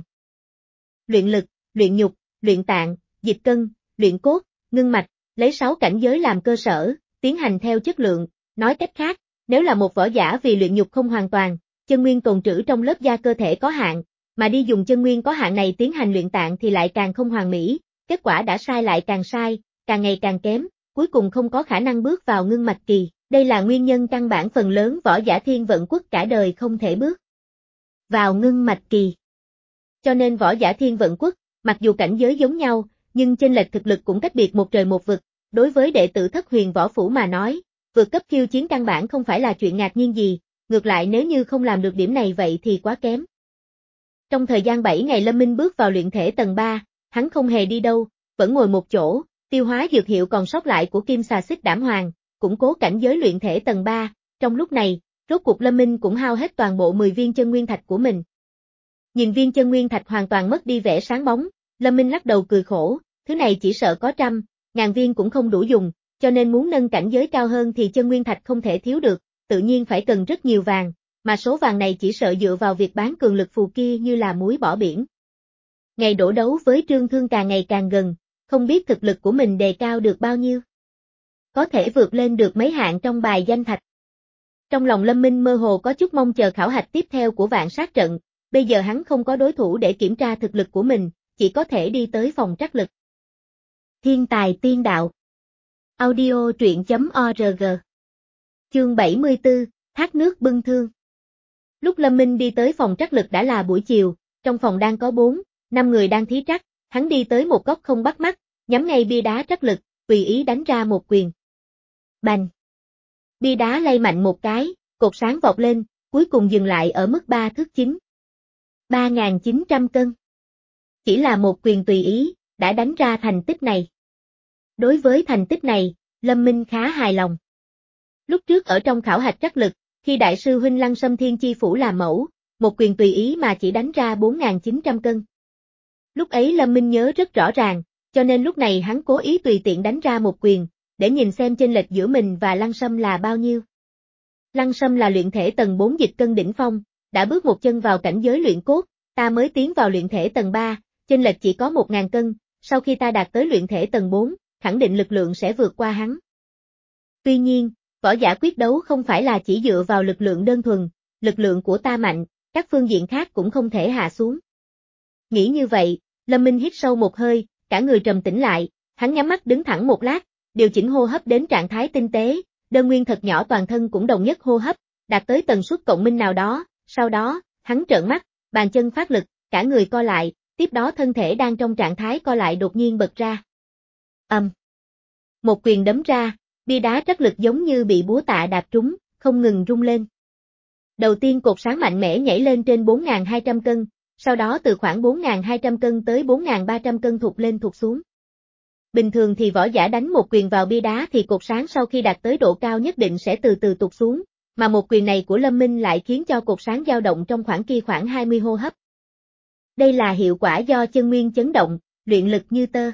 Luyện lực, luyện nhục, luyện tạng, dịch cân, luyện cốt, ngưng mạch, lấy sáu cảnh giới làm cơ sở, tiến hành theo chất lượng, nói cách khác, nếu là một võ giả vì luyện nhục không hoàn toàn, chân nguyên tồn trữ trong lớp da cơ thể có hạn, mà đi dùng chân nguyên có hạn này tiến hành luyện tạng thì lại càng không hoàn mỹ, kết quả đã sai lại càng sai, càng ngày càng kém, cuối cùng không có khả năng bước vào ngưng mạch kỳ, đây là nguyên nhân căn bản phần lớn võ giả thiên vận quốc cả đời không thể bước vào ngưng mạch kỳ. Cho nên võ giả thiên vận quốc, mặc dù cảnh giới giống nhau, nhưng chênh lệch thực lực cũng cách biệt một trời một vực, đối với đệ tử thất huyền võ phủ mà nói, vượt cấp khiêu chiến căn bản không phải là chuyện ngạc nhiên gì, ngược lại nếu như không làm được điểm này vậy thì quá kém. Trong thời gian bảy ngày Lâm Minh bước vào luyện thể tầng ba, hắn không hề đi đâu, vẫn ngồi một chỗ, tiêu hóa dược hiệu còn sót lại của kim xà xích đảm hoàng, củng cố cảnh giới luyện thể tầng ba, trong lúc này, rốt cuộc Lâm Minh cũng hao hết toàn bộ mười viên chân nguyên thạch của mình. Nhìn viên chân nguyên thạch hoàn toàn mất đi vẻ sáng bóng, Lâm Minh lắc đầu cười khổ, thứ này chỉ sợ có trăm, ngàn viên cũng không đủ dùng, cho nên muốn nâng cảnh giới cao hơn thì chân nguyên thạch không thể thiếu được, tự nhiên phải cần rất nhiều vàng, mà số vàng này chỉ sợ dựa vào việc bán cường lực phù kia như là muối bỏ biển. Ngày đổ đấu với Trương Thương càng ngày càng gần, không biết thực lực của mình đề cao được bao nhiêu. Có thể vượt lên được mấy hạng trong bài danh thạch. Trong lòng Lâm Minh mơ hồ có chút mong chờ khảo hạch tiếp theo của vạn sát trận, bây giờ hắn không có đối thủ để kiểm tra thực lực của mình, chỉ có thể đi tới phòng trắc lực. Thiên tài tiên đạo. Audio truyện chấm org. Chương bảy mươi tư, thác nước bưng thương. Lúc Lâm Minh đi tới phòng trắc lực đã là buổi chiều, trong phòng đang có bốn, năm người đang thí trắc, hắn đi tới một góc không bắt mắt, nhắm ngay bia đá trắc lực, tùy ý đánh ra một quyền. Bành! Bia đá lay mạnh một cái, cột sáng vọt lên, cuối cùng dừng lại ở mức ba thước chín. ba nghìn chín trăm cân. Chỉ là một quyền tùy ý, đã đánh ra thành tích này. Đối với thành tích này, Lâm Minh khá hài lòng. Lúc trước ở trong khảo hạch trắc lực, khi đại sư huynh Lăng Sâm Thiên Chi Phủ làm mẫu, một quyền tùy ý mà chỉ đánh ra bốn nghìn chín trăm cân. Lúc ấy Lâm Minh nhớ rất rõ ràng, cho nên lúc này hắn cố ý tùy tiện đánh ra một quyền, để nhìn xem chênh lệch giữa mình và Lăng Sâm là bao nhiêu. Lăng Sâm là luyện thể tầng bốn dịch cân đỉnh phong, đã bước một chân vào cảnh giới luyện cốt, ta mới tiến vào luyện thể tầng ba, chênh lệch chỉ có một nghìn cân, sau khi ta đạt tới luyện thể tầng bốn, khẳng định lực lượng sẽ vượt qua hắn. Tuy nhiên, võ giả quyết đấu không phải là chỉ dựa vào lực lượng đơn thuần, lực lượng của ta mạnh, các phương diện khác cũng không thể hạ xuống. Nghĩ như vậy, Lâm Minh hít sâu một hơi, cả người trầm tĩnh lại, hắn nhắm mắt đứng thẳng một lát, điều chỉnh hô hấp đến trạng thái tinh tế, đơn nguyên thật nhỏ toàn thân cũng đồng nhất hô hấp, đạt tới tần suất cộng minh nào đó, sau đó, hắn trợn mắt, bàn chân phát lực, cả người co lại, tiếp đó thân thể đang trong trạng thái co lại đột nhiên bật ra. Ầm. Um. Một quyền đấm ra, bia đá trắc lực giống như bị búa tạ đạp trúng, không ngừng rung lên. Đầu tiên cột sáng mạnh mẽ nhảy lên trên bốn nghìn hai trăm cân, sau đó từ khoảng bốn nghìn hai trăm cân tới bốn nghìn ba trăm cân thụt lên thụt xuống. Bình thường thì võ giả đánh một quyền vào bia đá thì cột sáng sau khi đạt tới độ cao nhất định sẽ từ từ tụt xuống, mà một quyền này của Lâm Minh lại khiến cho cột sáng dao động trong khoảng kia khoảng hai mươi hô hấp. Đây là hiệu quả do chân nguyên chấn động, luyện lực như tơ.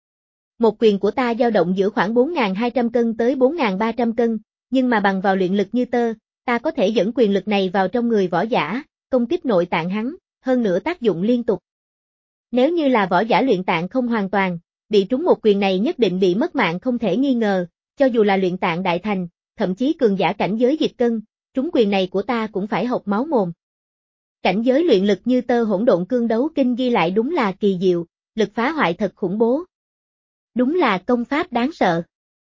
Một quyền của ta dao động giữa khoảng bốn nghìn hai trăm cân tới bốn nghìn ba trăm cân, nhưng mà bằng vào luyện lực như tơ, ta có thể dẫn quyền lực này vào trong người võ giả, công kích nội tạng hắn, hơn nữa tác dụng liên tục. Nếu như là võ giả luyện tạng không hoàn toàn, bị trúng một quyền này nhất định bị mất mạng không thể nghi ngờ, cho dù là luyện tạng đại thành, thậm chí cường giả cảnh giới dịch cân, trúng quyền này của ta cũng phải hộc máu mồm. Cảnh giới luyện lực như tơ hỗn độn cương đấu kinh ghi lại đúng là kỳ diệu, lực phá hoại thật khủng bố. Đúng là công pháp đáng sợ.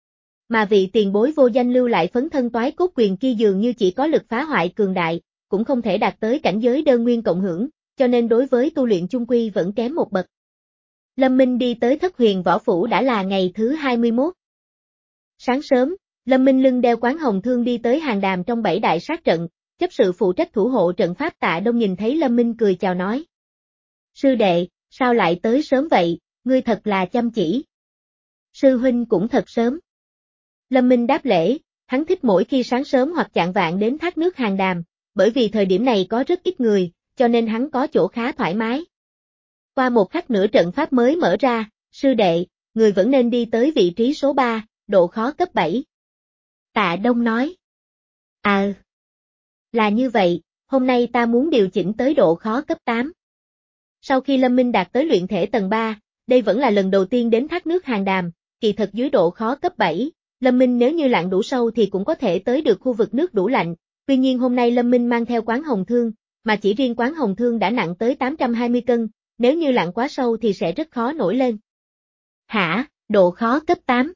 Mà vị tiền bối vô danh lưu lại phấn thân toái cốt quyền kia dường như chỉ có lực phá hoại cường đại, cũng không thể đạt tới cảnh giới đơn nguyên cộng hưởng, cho nên đối với tu luyện chung quy vẫn kém một bậc. Lâm Minh đi tới Thất Huyền Võ Phủ đã là ngày thứ hai mươi mốt. Sáng sớm, Lâm Minh lưng đeo quán hồng thương đi tới hàng đàm trong bảy đại sát trận, chấp sự phụ trách thủ hộ trận pháp Tạ Đông nhìn thấy Lâm Minh cười chào nói. Sư đệ, sao lại tới sớm vậy, ngươi thật là chăm chỉ. Sư huynh cũng thật sớm. Lâm Minh đáp lễ, hắn thích mỗi khi sáng sớm hoặc chạng vạng đến thác nước hàng đàm, bởi vì thời điểm này có rất ít người, cho nên hắn có chỗ khá thoải mái. Qua một khắc nữa trận pháp mới mở ra, sư đệ, người vẫn nên đi tới vị trí số ba, độ khó cấp bảy. Tạ Đông nói. À, là như vậy, hôm nay ta muốn điều chỉnh tới độ khó cấp tám. Sau khi Lâm Minh đạt tới luyện thể tầng ba, đây vẫn là lần đầu tiên đến thác nước hàng đàm, kỳ thật dưới độ khó cấp bảy, Lâm Minh nếu như lặn đủ sâu thì cũng có thể tới được khu vực nước đủ lạnh, tuy nhiên hôm nay Lâm Minh mang theo quán hồng thương, mà chỉ riêng quán hồng thương đã nặng tới tám trăm hai mươi cân, nếu như lặn quá sâu thì sẽ rất khó nổi lên. Hả, độ khó cấp tám?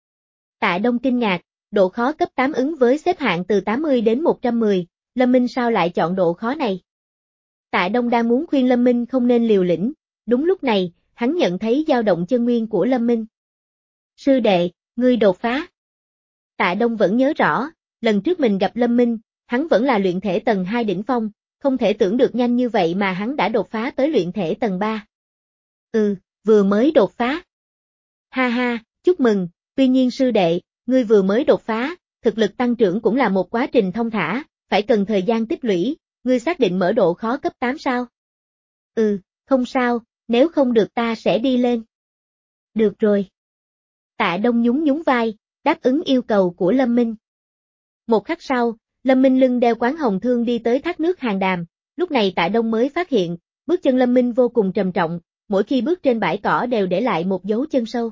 Tạ Đông kinh ngạc, độ khó cấp tám ứng với xếp hạng từ tám mươi đến một trăm mười, Lâm Minh sao lại chọn độ khó này? Tạ Đông đang muốn khuyên Lâm Minh không nên liều lĩnh, đúng lúc này, hắn nhận thấy dao động chân nguyên của Lâm Minh. Sư đệ, ngươi đột phá. Tạ Đông vẫn nhớ rõ, lần trước mình gặp Lâm Minh, hắn vẫn là luyện thể tầng hai đỉnh phong, không thể tưởng được nhanh như vậy mà hắn đã đột phá tới luyện thể tầng ba. Ừ, vừa mới đột phá. Ha ha, chúc mừng, tuy nhiên sư đệ, ngươi vừa mới đột phá, thực lực tăng trưởng cũng là một quá trình thông thả, phải cần thời gian tích lũy, ngươi xác định mở độ khó cấp tám sao? Ừ, không sao, nếu không được ta sẽ đi lên. Được rồi. Tạ Đông nhún nhún vai, đáp ứng yêu cầu của Lâm Minh. Một khắc sau, Lâm Minh lưng đeo quán hồng thương đi tới thác nước hàng đàm, lúc này Tạ Đông mới phát hiện, bước chân Lâm Minh vô cùng trầm trọng, mỗi khi bước trên bãi cỏ đều để lại một dấu chân sâu.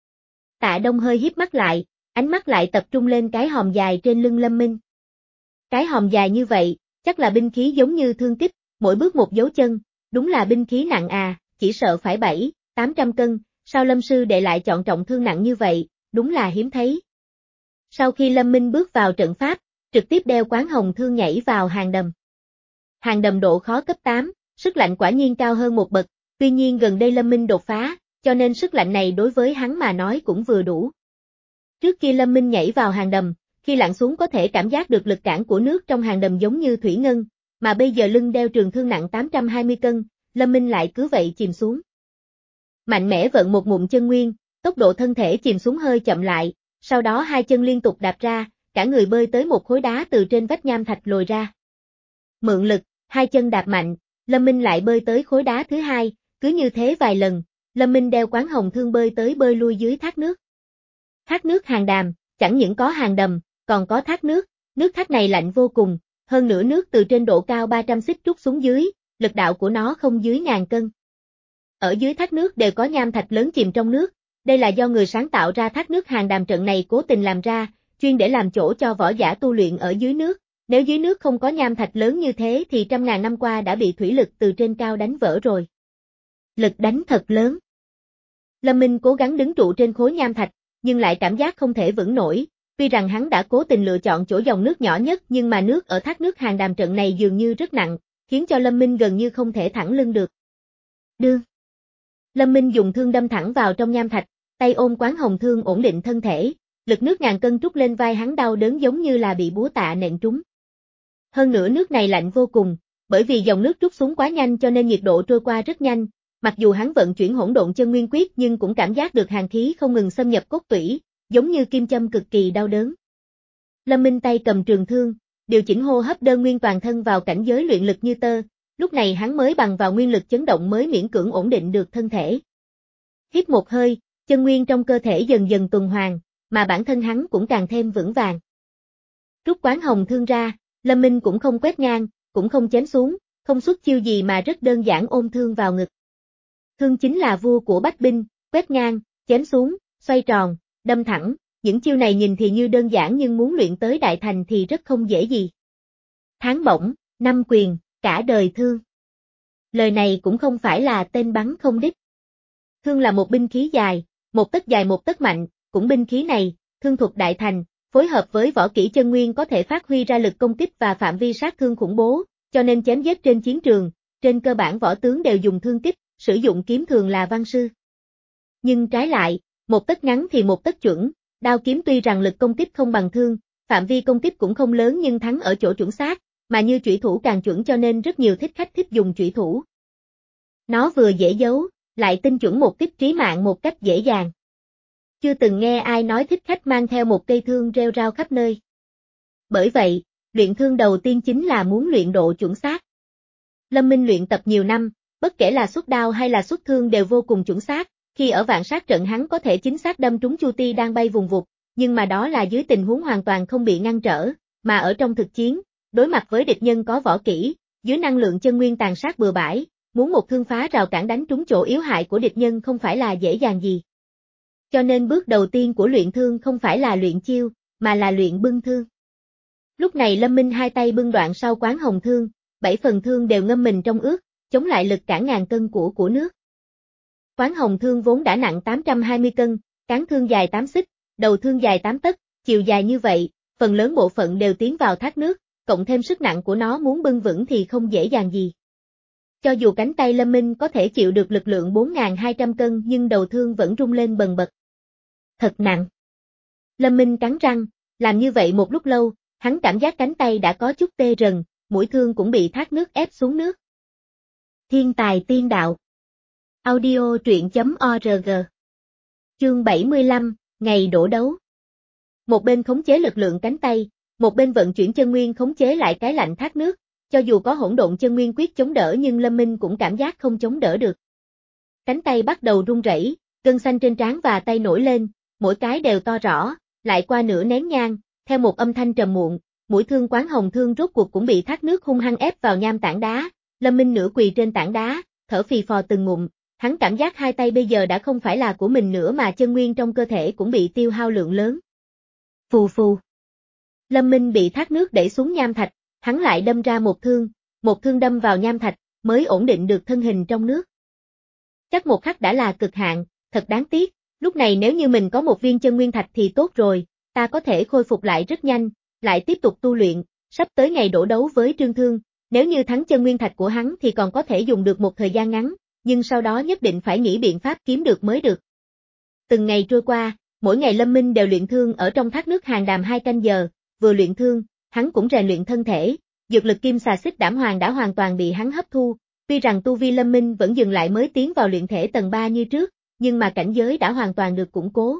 Tạ Đông hơi híp mắt lại, ánh mắt lại tập trung lên cái hòm dài trên lưng Lâm Minh. Cái hòm dài như vậy, chắc là binh khí giống như thương kích, mỗi bước một dấu chân, đúng là binh khí nặng à, chỉ sợ phải bảy, tám trăm cân, sao Lâm sư đệ lại chọn trọng thương nặng như vậy, đúng là hiếm thấy. Sau khi Lâm Minh bước vào trận pháp, trực tiếp đeo quán hồng thương nhảy vào hàng đầm. Hàng đầm độ khó cấp tám, sức lạnh quả nhiên cao hơn một bậc, tuy nhiên gần đây Lâm Minh đột phá, cho nên sức lạnh này đối với hắn mà nói cũng vừa đủ. Trước kia Lâm Minh nhảy vào hàng đầm, khi lặn xuống có thể cảm giác được lực cản của nước trong hàng đầm giống như thủy ngân, mà bây giờ lưng đeo trường thương nặng tám trăm hai mươi cân, Lâm Minh lại cứ vậy chìm xuống. Mạnh mẽ vận một ngụm chân nguyên, tốc độ thân thể chìm xuống hơi chậm lại, sau đó hai chân liên tục đạp ra, cả người bơi tới một khối đá từ trên vách nham thạch lồi ra. Mượn lực, hai chân đạp mạnh, Lâm Minh lại bơi tới khối đá thứ hai, cứ như thế vài lần, Lâm Minh đeo quán hồng thương bơi tới bơi lui dưới thác nước. Thác nước hàng đàm, chẳng những có hàng đầm, còn có thác nước, nước thác này lạnh vô cùng, hơn nữa nước từ trên độ cao ba trăm xích trút xuống dưới, lực đạo của nó không dưới ngàn cân. Ở dưới thác nước đều có nham thạch lớn chìm trong nước, đây là do người sáng tạo ra thác nước hàng đàm trận này cố tình làm ra, chuyên để làm chỗ cho võ giả tu luyện ở dưới nước, nếu dưới nước không có nham thạch lớn như thế thì trăm ngàn năm qua đã bị thủy lực từ trên cao đánh vỡ rồi. Lực đánh thật lớn. Lâm Minh cố gắng đứng trụ trên khối nham thạch, nhưng lại cảm giác không thể vững nổi, Tuy rằng hắn đã cố tình lựa chọn chỗ dòng nước nhỏ nhất nhưng mà nước ở thác nước hàng đàm trận này dường như rất nặng, khiến cho Lâm Minh gần như không thể thẳng lưng được. Đương. Lâm Minh dùng thương đâm thẳng vào trong nham thạch, tay ôm quán hồng thương ổn định thân thể, lực nước ngàn cân trút lên vai hắn đau đớn giống như là bị búa tạ nện trúng. Hơn nữa nước này lạnh vô cùng, bởi vì dòng nước trút xuống quá nhanh cho nên nhiệt độ trôi qua rất nhanh, mặc dù hắn vận chuyển hỗn độn chân nguyên quyết nhưng cũng cảm giác được hàn khí không ngừng xâm nhập cốt tủy, giống như kim châm cực kỳ đau đớn. Lâm Minh tay cầm trường thương, điều chỉnh hô hấp đơn nguyên toàn thân vào cảnh giới luyện lực như tơ, lúc này hắn mới bằng vào nguyên lực chấn động mới miễn cưỡng ổn định được thân thể. Hít một hơi, chân nguyên trong cơ thể dần dần tuần hoàn, mà bản thân hắn cũng càng thêm vững vàng. Rút quán hồng thương ra, Lâm Minh cũng không quét ngang, cũng không chém xuống, không xuất chiêu gì mà rất đơn giản ôm thương vào ngực. Thương chính là vua của bách binh, quét ngang, chém xuống, xoay tròn, đâm thẳng, những chiêu này nhìn thì như đơn giản nhưng muốn luyện tới đại thành thì rất không dễ gì. Tháng bổng, năm quyền, cả đời thương. Lời này cũng không phải là tên bắn không đích. Thương là một binh khí dài, một tấc dài một tấc mạnh, cũng binh khí này, thương thuật đại thành, phối hợp với võ kỹ chân nguyên có thể phát huy ra lực công kích và phạm vi sát thương khủng bố, cho nên chém giết trên chiến trường, trên cơ bản võ tướng đều dùng thương kích, sử dụng kiếm thường là văn sư. Nhưng trái lại, một tấc ngắn thì một tấc chuẩn, đao kiếm tuy rằng lực công kích không bằng thương, phạm vi công kích cũng không lớn nhưng thắng ở chỗ chuẩn xác, mà như chủy thủ càng chuẩn cho nên rất nhiều thích khách thích dùng chủy thủ. Nó vừa dễ giấu, lại tinh chuẩn một kích trí mạng một cách dễ dàng. Chưa từng nghe ai nói thích khách mang theo một cây thương rêu rao khắp nơi. Bởi vậy, luyện thương đầu tiên chính là muốn luyện độ chuẩn xác. Lâm Minh luyện tập nhiều năm, bất kể là xuất đao hay là xuất thương đều vô cùng chuẩn xác, khi ở vạn sát trận hắn có thể chính xác đâm trúng Chu Ti đang bay vùng vụt, nhưng mà đó là dưới tình huống hoàn toàn không bị ngăn trở, mà ở trong thực chiến, đối mặt với địch nhân có võ kỹ, dưới năng lượng chân nguyên tàn sát bừa bãi, muốn một thương phá rào cản đánh trúng chỗ yếu hại của địch nhân không phải là dễ dàng gì. Cho nên bước đầu tiên của luyện thương không phải là luyện chiêu, mà là luyện bưng thương. Lúc này Lâm Minh hai tay bưng đoạn sau quán hồng thương, bảy phần thương đều ngâm mình trong ướt, chống lại lực cản ngàn cân của của nước. Quán hồng thương vốn đã nặng tám trăm hai mươi cân, cán thương dài tám xích, đầu thương dài tám tấc, chiều dài như vậy, phần lớn bộ phận đều tiến vào thác nước, cộng thêm sức nặng của nó muốn bưng vững thì không dễ dàng gì. Cho dù cánh tay Lâm Minh có thể chịu được lực lượng bốn nghìn hai trăm cân nhưng đầu thương vẫn rung lên bần bật. Thật nặng. Lâm Minh cắn răng, làm như vậy một lúc lâu, hắn cảm giác cánh tay đã có chút tê rần, mũi thương cũng bị thác nước ép xuống nước. Thiên tài tiên đạo. Audio truyện chấm org. Chương bảy mươi lăm, ngày đổ đấu. Một bên khống chế lực lượng cánh tay, một bên vận chuyển chân nguyên khống chế lại cái lạnh thác nước, cho dù có hỗn độn chân nguyên quyết chống đỡ nhưng Lâm Minh cũng cảm giác không chống đỡ được. Cánh tay bắt đầu run rẩy, gân xanh trên trán và tay nổi lên, mỗi cái đều to rõ, lại qua nửa nén nhang, theo một âm thanh trầm muộn, mũi thương quán hồng thương rốt cuộc cũng bị thác nước hung hăng ép vào nham tảng đá, Lâm Minh nửa quỳ trên tảng đá, thở phì phò từng ngụm, hắn cảm giác hai tay bây giờ đã không phải là của mình nữa mà chân nguyên trong cơ thể cũng bị tiêu hao lượng lớn. Phù phù. Lâm Minh bị thác nước đẩy xuống nham thạch, hắn lại đâm ra một thương, một thương đâm vào nham thạch, mới ổn định được thân hình trong nước. Chắc một khắc đã là cực hạn, thật đáng tiếc, lúc này nếu như mình có một viên chân nguyên thạch thì tốt rồi, ta có thể khôi phục lại rất nhanh, lại tiếp tục tu luyện, sắp tới ngày đổ đấu với Trương Thương, nếu như thắng chân nguyên thạch của hắn thì còn có thể dùng được một thời gian ngắn, nhưng sau đó nhất định phải nghĩ biện pháp kiếm được mới được. Từng ngày trôi qua, mỗi ngày Lâm Minh đều luyện thương ở trong thác nước hàng đàm hai canh giờ, vừa luyện thương, hắn cũng rèn luyện thân thể, dược lực kim xà xích đảm hoàng đã hoàn toàn bị hắn hấp thu, tuy rằng tu vi Lâm Minh vẫn dừng lại mới tiến vào luyện thể tầng ba như trước, nhưng mà cảnh giới đã hoàn toàn được củng cố.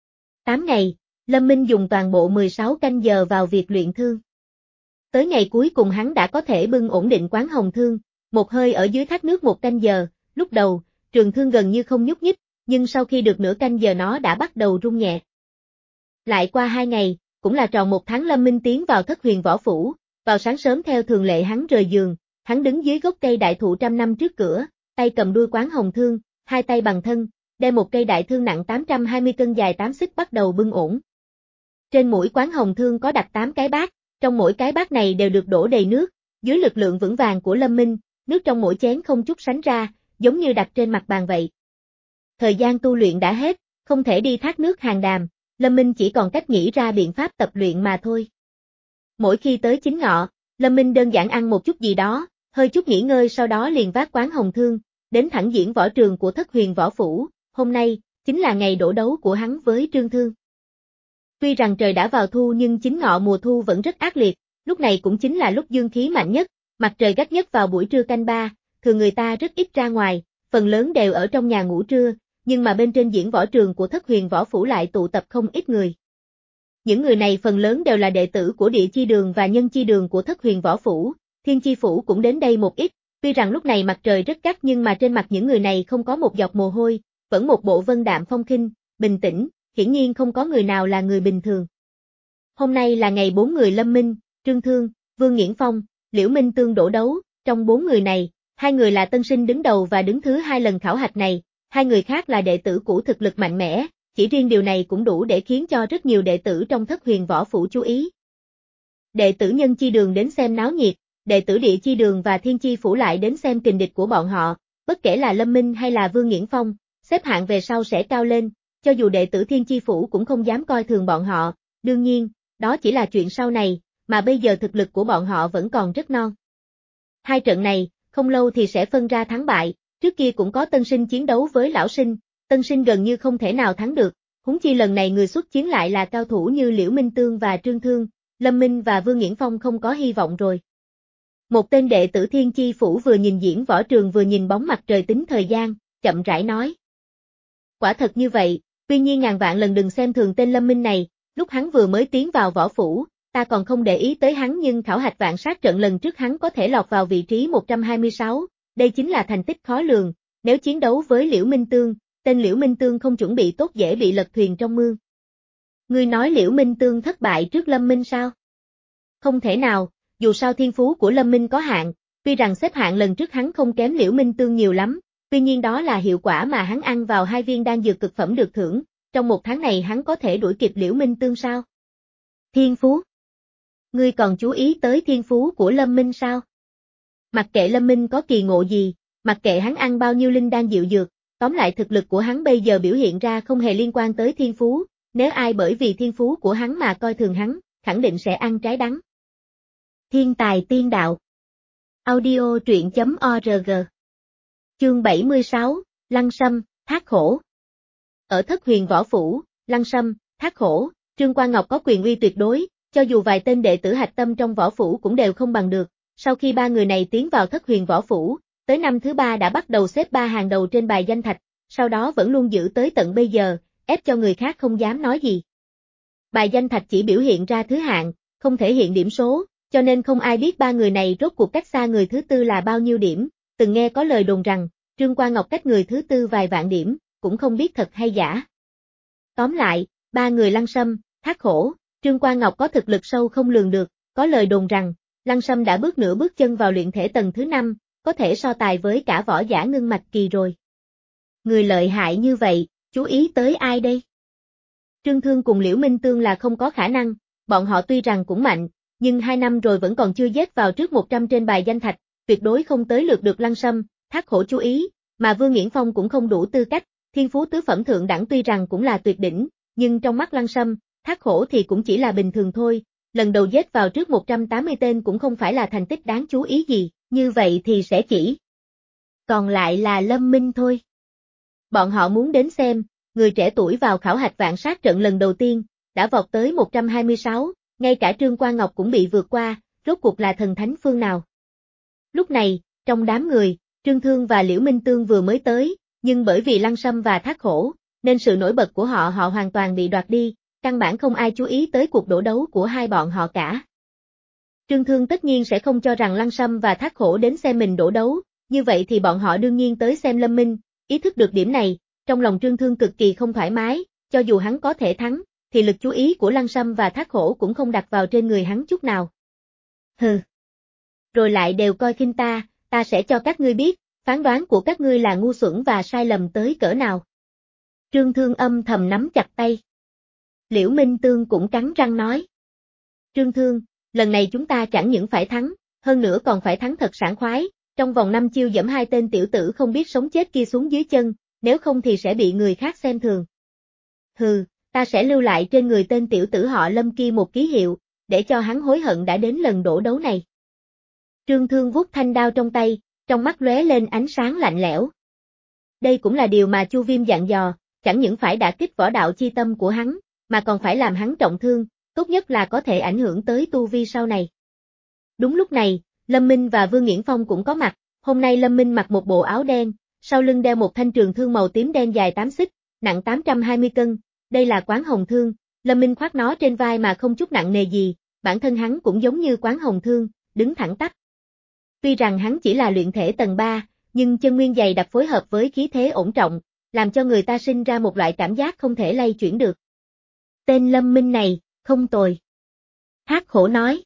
tám ngày, Lâm Minh dùng toàn bộ mười sáu canh giờ vào việc luyện thương. Tới ngày cuối cùng hắn đã có thể bưng ổn định quán hồng thương, một hơi ở dưới thác nước một canh giờ, lúc đầu, trường thương gần như không nhúc nhích, nhưng sau khi được nửa canh giờ nó đã bắt đầu rung nhẹ. Lại qua hai ngày, cũng là tròn một tháng Lâm Minh tiến vào thất huyền võ phủ, vào sáng sớm theo thường lệ hắn rời giường, hắn đứng dưới gốc cây đại thụ trăm năm trước cửa, tay cầm đuôi quán hồng thương, hai tay bằng thân, đem một cây đại thương nặng tám trăm hai mươi cân dài tám xích bắt đầu bưng ổn. Trên mũi quán hồng thương có đặt tám cái bát, trong mỗi cái bát này đều được đổ đầy nước, dưới lực lượng vững vàng của Lâm Minh, nước trong mỗi chén không chút sánh ra, giống như đặt trên mặt bàn vậy. Thời gian tu luyện đã hết, không thể đi thác nước hàng đàm, Lâm Minh chỉ còn cách nghĩ ra biện pháp tập luyện mà thôi. Mỗi khi tới chính ngọ, Lâm Minh đơn giản ăn một chút gì đó, hơi chút nghỉ ngơi sau đó liền vác quán hồng thương, đến thẳng diễn võ trường của Thất Huyền Võ Phủ, hôm nay, chính là ngày đổ đấu của hắn với Trương Thương. Tuy rằng trời đã vào thu nhưng chính ngọ mùa thu vẫn rất ác liệt, lúc này cũng chính là lúc dương khí mạnh nhất, mặt trời gắt nhất vào buổi trưa canh ba, thường người ta rất ít ra ngoài, phần lớn đều ở trong nhà ngủ trưa, nhưng mà bên trên diễn võ trường của Thất Huyền Võ Phủ lại tụ tập không ít người. Những người này phần lớn đều là đệ tử của Địa Chi Đường và Nhân Chi Đường của Thất Huyền Võ Phủ, Thiên Chi Phủ cũng đến đây một ít, tuy rằng lúc này mặt trời rất gắt nhưng mà trên mặt những người này không có một giọt mồ hôi, vẫn một bộ vân đạm phong khinh, bình tĩnh, hiển nhiên không có người nào là người bình thường. Hôm nay là ngày bốn người Lâm Minh, Trương Thương, Vương Nghiễn Phong, Liễu Minh Tương đổ đấu, trong bốn người này, hai người là tân sinh đứng đầu và đứng thứ hai lần khảo hạch này, hai người khác là đệ tử cũ thực lực mạnh mẽ, chỉ riêng điều này cũng đủ để khiến cho rất nhiều đệ tử trong Thất Huyền Võ Phủ chú ý. Đệ tử Nhân Chi Đường đến xem náo nhiệt, đệ tử Địa Chi Đường và Thiên Chi Phủ lại đến xem kình địch của bọn họ, bất kể là Lâm Minh hay là Vương Nghiễn Phong, xếp hạng về sau sẽ cao lên, cho dù đệ tử Thiên Chi Phủ cũng không dám coi thường bọn họ, đương nhiên, đó chỉ là chuyện sau này, mà bây giờ thực lực của bọn họ vẫn còn rất non. Hai trận này, không lâu thì sẽ phân ra thắng bại, trước kia cũng có tân sinh chiến đấu với lão sinh, tân sinh gần như không thể nào thắng được, huống chi lần này người xuất chiến lại là cao thủ như Liễu Minh Tương và Trương Thương, Lâm Minh và Vương Nghiễn Phong không có hy vọng rồi. Một tên đệ tử Thiên Chi Phủ vừa nhìn diễn võ trường vừa nhìn bóng mặt trời tính thời gian, chậm rãi nói. Quả thật như vậy, tuy nhiên ngàn vạn lần đừng xem thường tên Lâm Minh này, lúc hắn vừa mới tiến vào võ phủ, ta còn không để ý tới hắn nhưng khảo hạch vạn sát trận lần trước hắn có thể lọt vào vị trí một trăm hai mươi sáu, đây chính là thành tích khó lường, nếu chiến đấu với Liễu Minh Tương, tên Liễu Minh Tương không chuẩn bị tốt dễ bị lật thuyền trong mương. Ngươi nói Liễu Minh Tương thất bại trước Lâm Minh sao? Không thể nào, dù sao thiên phú của Lâm Minh có hạn, tuy rằng xếp hạng lần trước hắn không kém Liễu Minh Tương nhiều lắm, tuy nhiên đó là hiệu quả mà hắn ăn vào hai viên đan dược cực phẩm được thưởng, trong một tháng này hắn có thể đuổi kịp Liễu Minh Tương sao? Thiên phú? Ngươi còn chú ý tới thiên phú của Lâm Minh sao? Mặc kệ Lâm Minh có kỳ ngộ gì, mặc kệ hắn ăn bao nhiêu linh đan diệu dược, tóm lại thực lực của hắn bây giờ biểu hiện ra không hề liên quan tới thiên phú, nếu ai bởi vì thiên phú của hắn mà coi thường hắn, khẳng định sẽ ăn trái đắng. Thiên tài tiên đạo. Audio truyện chấm org. Chương bảy mươi sáu, Lăng Sâm, Thác Hổ. Ở Thất Huyền Võ Phủ, Lăng Sâm, Thác Hổ, Trương Quan Ngọc có quyền uy tuyệt đối, cho dù vài tên đệ tử hạch tâm trong võ phủ cũng đều không bằng được. Sau khi ba người này tiến vào Thất Huyền Võ Phủ, tới năm thứ ba đã bắt đầu xếp ba hàng đầu trên bài danh thạch, sau đó vẫn luôn giữ tới tận bây giờ, ép cho người khác không dám nói gì. Bài danh thạch chỉ biểu hiện ra thứ hạng, không thể hiện điểm số, cho nên không ai biết ba người này rốt cuộc cách xa người thứ tư là bao nhiêu điểm, từng nghe có lời đồn rằng, Trương Quan Ngọc cách người thứ tư vài vạn điểm, cũng không biết thật hay giả. Tóm lại, ba người Lăng Sâm, Thác Hổ, Trương Quan Ngọc có thực lực sâu không lường được, có lời đồn rằng, Lăng Sâm đã bước nửa bước chân vào luyện thể tầng thứ năm, có thể so tài với cả võ giả ngưng mạch kỳ rồi. Người lợi hại như vậy, chú ý tới ai đây? Trương Thương cùng Liễu Minh Tương là không có khả năng, bọn họ tuy rằng cũng mạnh, nhưng hai năm rồi vẫn còn chưa dết vào trước một trăm trên bài danh thạch, tuyệt đối không tới lượt được Lăng Sâm, Thác Hổ chú ý, mà Vương Nghiễn Phong cũng không đủ tư cách, thiên phú tứ phẩm thượng đẳng tuy rằng cũng là tuyệt đỉnh, nhưng trong mắt Lăng Sâm, Thác Hổ thì cũng chỉ là bình thường thôi, lần đầu dết vào trước một trăm tám mươi tên cũng không phải là thành tích đáng chú ý gì, như vậy thì sẽ chỉ còn lại là Lâm Minh thôi. Bọn họ muốn đến xem, người trẻ tuổi vào khảo hạch vạn sát trận lần đầu tiên, đã vọt tới một trăm hai mươi sáu, ngay cả Trương Quan Ngọc cũng bị vượt qua, rốt cuộc là thần thánh phương nào. Lúc này, trong đám người, Trương Thương và Liễu Minh Tương vừa mới tới, nhưng bởi vì Lăng Sâm và Thác Hổ, nên sự nổi bật của họ họ hoàn toàn bị đoạt đi, căn bản không ai chú ý tới cuộc đổ đấu của hai bọn họ cả. Trương Thương tất nhiên sẽ không cho rằng Lăng Sâm và Thác Hổ đến xem mình đổ đấu, như vậy thì bọn họ đương nhiên tới xem Lâm Minh, ý thức được điểm này, trong lòng Trương Thương cực kỳ không thoải mái, cho dù hắn có thể thắng, thì lực chú ý của Lăng Sâm và Thác Hổ cũng không đặt vào trên người hắn chút nào. Hừ. Rồi lại đều coi khinh ta, ta sẽ cho các ngươi biết, phán đoán của các ngươi là ngu xuẩn và sai lầm tới cỡ nào. Trương Thương âm thầm nắm chặt tay. Liễu Minh Tương cũng cắn răng nói. Trương Thương, lần này chúng ta chẳng những phải thắng, hơn nữa còn phải thắng thật sảng khoái, trong vòng năm chiêu giẫm hai tên tiểu tử không biết sống chết kia xuống dưới chân, nếu không thì sẽ bị người khác xem thường. Hừ, ta sẽ lưu lại trên người tên tiểu tử họ Lâm kia một ký hiệu, để cho hắn hối hận đã đến lần đổ đấu này. Trương Thương vuốt thanh đao trong tay, trong mắt lóe lên ánh sáng lạnh lẽo. Đây cũng là điều mà Chu Viêm dặn dò, chẳng những phải đả kích võ đạo chi tâm của hắn, mà còn phải làm hắn trọng thương, tốt nhất là có thể ảnh hưởng tới tu vi sau này. Đúng lúc này, Lâm Minh và Vương Nghiễn Phong cũng có mặt, hôm nay Lâm Minh mặc một bộ áo đen, sau lưng đeo một thanh trường thương màu tím đen dài tám xích, nặng tám trăm hai mươi cân, đây là Quán Hồng Thương, Lâm Minh khoác nó trên vai mà không chút nặng nề gì, bản thân hắn cũng giống như Quán Hồng Thương, đứng thẳng tắp. Tuy rằng hắn chỉ là luyện thể tầng ba, nhưng chân nguyên dày đặc phối hợp với khí thế ổn trọng, làm cho người ta sinh ra một loại cảm giác không thể lay chuyển được. Tên Lâm Minh này, không tồi. Thác Hổ nói.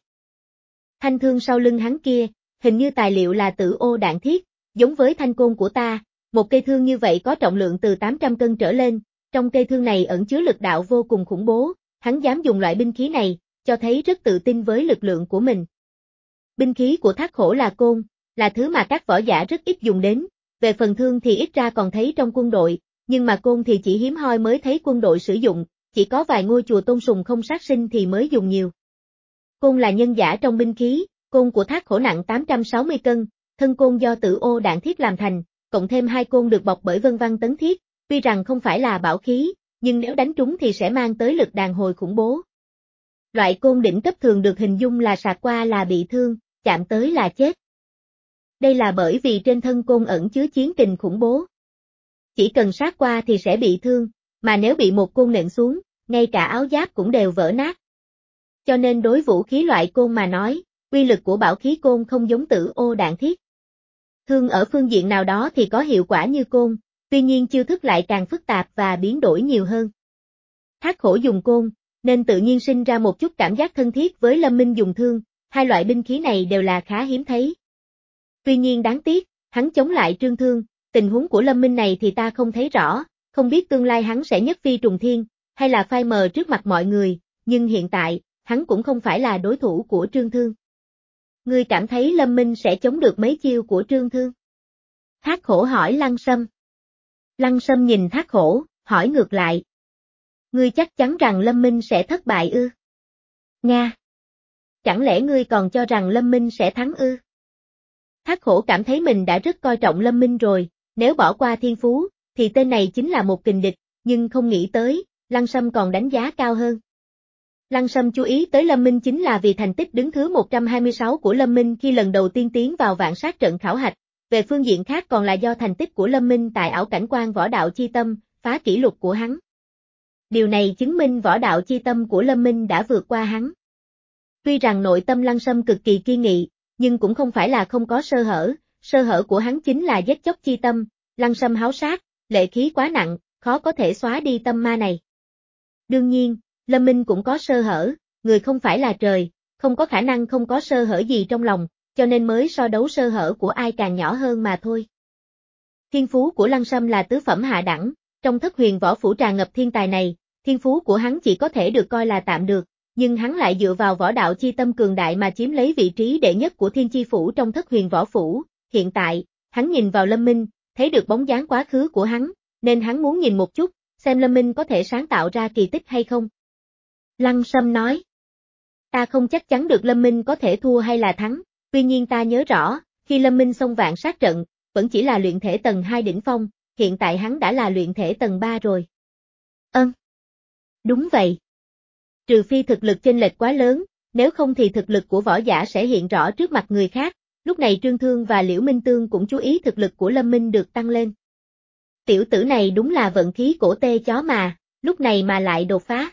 Thanh thương sau lưng hắn kia, hình như tài liệu là tử ô đạn thiết, giống với thanh côn của ta, một cây thương như vậy có trọng lượng từ tám trăm cân trở lên, trong cây thương này ẩn chứa lực đạo vô cùng khủng bố, hắn dám dùng loại binh khí này, cho thấy rất tự tin với lực lượng của mình. Binh khí của Thác Hổ là côn, là thứ mà các võ giả rất ít dùng đến, về phần thương thì ít ra còn thấy trong quân đội, nhưng mà côn thì chỉ hiếm hoi mới thấy quân đội sử dụng, chỉ có vài ngôi chùa tôn sùng không sát sinh thì mới dùng nhiều. Côn là nhân giả trong binh khí, côn của Thác Hổ nặng tám trăm sáu mươi cân, thân côn do tử ô đạn thiết làm thành, cộng thêm hai côn được bọc bởi vân văn tấn thiết, tuy rằng không phải là bảo khí, nhưng nếu đánh trúng thì sẽ mang tới lực đàn hồi khủng bố. Loại côn đỉnh cấp thường được hình dung là sạc qua là bị thương, chạm tới là chết. Đây là bởi vì trên thân côn ẩn chứa chiến kình khủng bố. Chỉ cần sát qua thì sẽ bị thương, mà nếu bị một côn nện xuống, ngay cả áo giáp cũng đều vỡ nát. Cho nên đối vũ khí loại côn mà nói, uy lực của bảo khí côn không giống tử ô đạn thiết. Thương ở phương diện nào đó thì có hiệu quả như côn, tuy nhiên chiêu thức lại càng phức tạp và biến đổi nhiều hơn. Thác Hổ dùng côn, nên tự nhiên sinh ra một chút cảm giác thân thiết với Lâm Minh dùng thương, hai loại binh khí này đều là khá hiếm thấy. Tuy nhiên đáng tiếc, hắn chống lại Trương Thương, tình huống của Lâm Minh này thì ta không thấy rõ, không biết tương lai hắn sẽ nhất phi trùng thiên, hay là phai mờ trước mặt mọi người, nhưng hiện tại, hắn cũng không phải là đối thủ của Trương Thương. Ngươi cảm thấy Lâm Minh sẽ chống được mấy chiêu của Trương Thương? Thác Hổ hỏi Lăng Sâm. Lăng Sâm nhìn Thác Hổ, hỏi ngược lại. Ngươi chắc chắn rằng Lâm Minh sẽ thất bại ư? Nga. Chẳng lẽ ngươi còn cho rằng Lâm Minh sẽ thắng ư? Thác Hổ cảm thấy mình đã rất coi trọng Lâm Minh rồi, nếu bỏ qua thiên phú, thì tên này chính là một kình địch, nhưng không nghĩ tới, Lăng Sâm còn đánh giá cao hơn. Lăng Sâm chú ý tới Lâm Minh chính là vì thành tích đứng thứ một trăm hai mươi sáu của Lâm Minh khi lần đầu tiên tiến vào vạn sát trận khảo hạch, về phương diện khác còn là do thành tích của Lâm Minh tại ảo cảnh quan võ đạo chi tâm, phá kỷ lục của hắn. Điều này chứng minh võ đạo chi tâm của Lâm Minh đã vượt qua hắn. Tuy rằng nội tâm Lăng Sâm cực kỳ kiên nghị, nhưng cũng không phải là không có sơ hở, sơ hở của hắn chính là giết chóc chi tâm, Lăng Sâm háo sát, lệ khí quá nặng, khó có thể xóa đi tâm ma này. Đương nhiên, Lâm Minh cũng có sơ hở, người không phải là trời, không có khả năng không có sơ hở gì trong lòng, cho nên mới so đấu sơ hở của ai càng nhỏ hơn mà thôi. Thiên phú của Lăng Sâm là tứ phẩm hạ đẳng, trong thất huyền võ phủ tràn ngập thiên tài này, thiên phú của hắn chỉ có thể được coi là tạm được, nhưng hắn lại dựa vào võ đạo chi tâm cường đại mà chiếm lấy vị trí đệ nhất của thiên chi phủ trong thất huyền võ phủ. Hiện tại, hắn nhìn vào Lâm Minh, thấy được bóng dáng quá khứ của hắn, nên hắn muốn nhìn một chút, xem Lâm Minh có thể sáng tạo ra kỳ tích hay không. Lăng Sâm nói, ta không chắc chắn được Lâm Minh có thể thua hay là thắng, tuy nhiên ta nhớ rõ, khi Lâm Minh xông vạn sát trận, vẫn chỉ là luyện thể tầng hai đỉnh phong, hiện tại hắn đã là luyện thể tầng ba rồi. Ừm. Đúng vậy. Trừ phi thực lực chênh lệch quá lớn, nếu không thì thực lực của võ giả sẽ hiện rõ trước mặt người khác, lúc này Trương Thương và Liễu Minh Tương cũng chú ý thực lực của Lâm Minh được tăng lên. Tiểu tử này đúng là vận khí cổ tê chó mà, lúc này mà lại đột phá.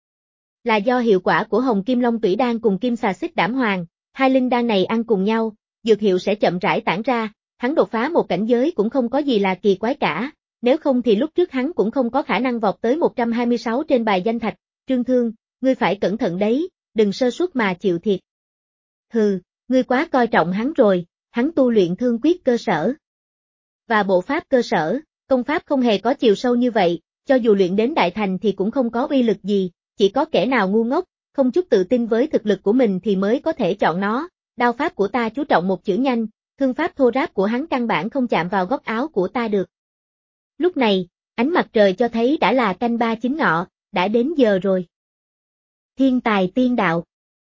Là do hiệu quả của Hồng Kim Long Tủy Đan cùng Kim Xà Xích Đảm Hoàng, hai linh đan này ăn cùng nhau, dược hiệu sẽ chậm rãi tản ra, hắn đột phá một cảnh giới cũng không có gì là kỳ quái cả, nếu không thì lúc trước hắn cũng không có khả năng vọt tới một trăm hai mươi sáu trên bài danh thạch. Trương Thương, ngươi phải cẩn thận đấy, đừng sơ suất mà chịu thiệt. Hừ, ngươi quá coi trọng hắn rồi, hắn tu luyện thương quyết cơ sở. Và bộ pháp cơ sở, công pháp không hề có chiều sâu như vậy, cho dù luyện đến đại thành thì cũng không có uy lực gì, chỉ có kẻ nào ngu ngốc, không chút tự tin với thực lực của mình thì mới có thể chọn nó. Đao pháp của ta chú trọng một chữ nhanh, thương pháp thô ráp của hắn căn bản không chạm vào góc áo của ta được. Lúc này, ánh mặt trời cho thấy đã là canh ba chín ngọ, đã đến giờ rồi. Thiên tài tiên đạo.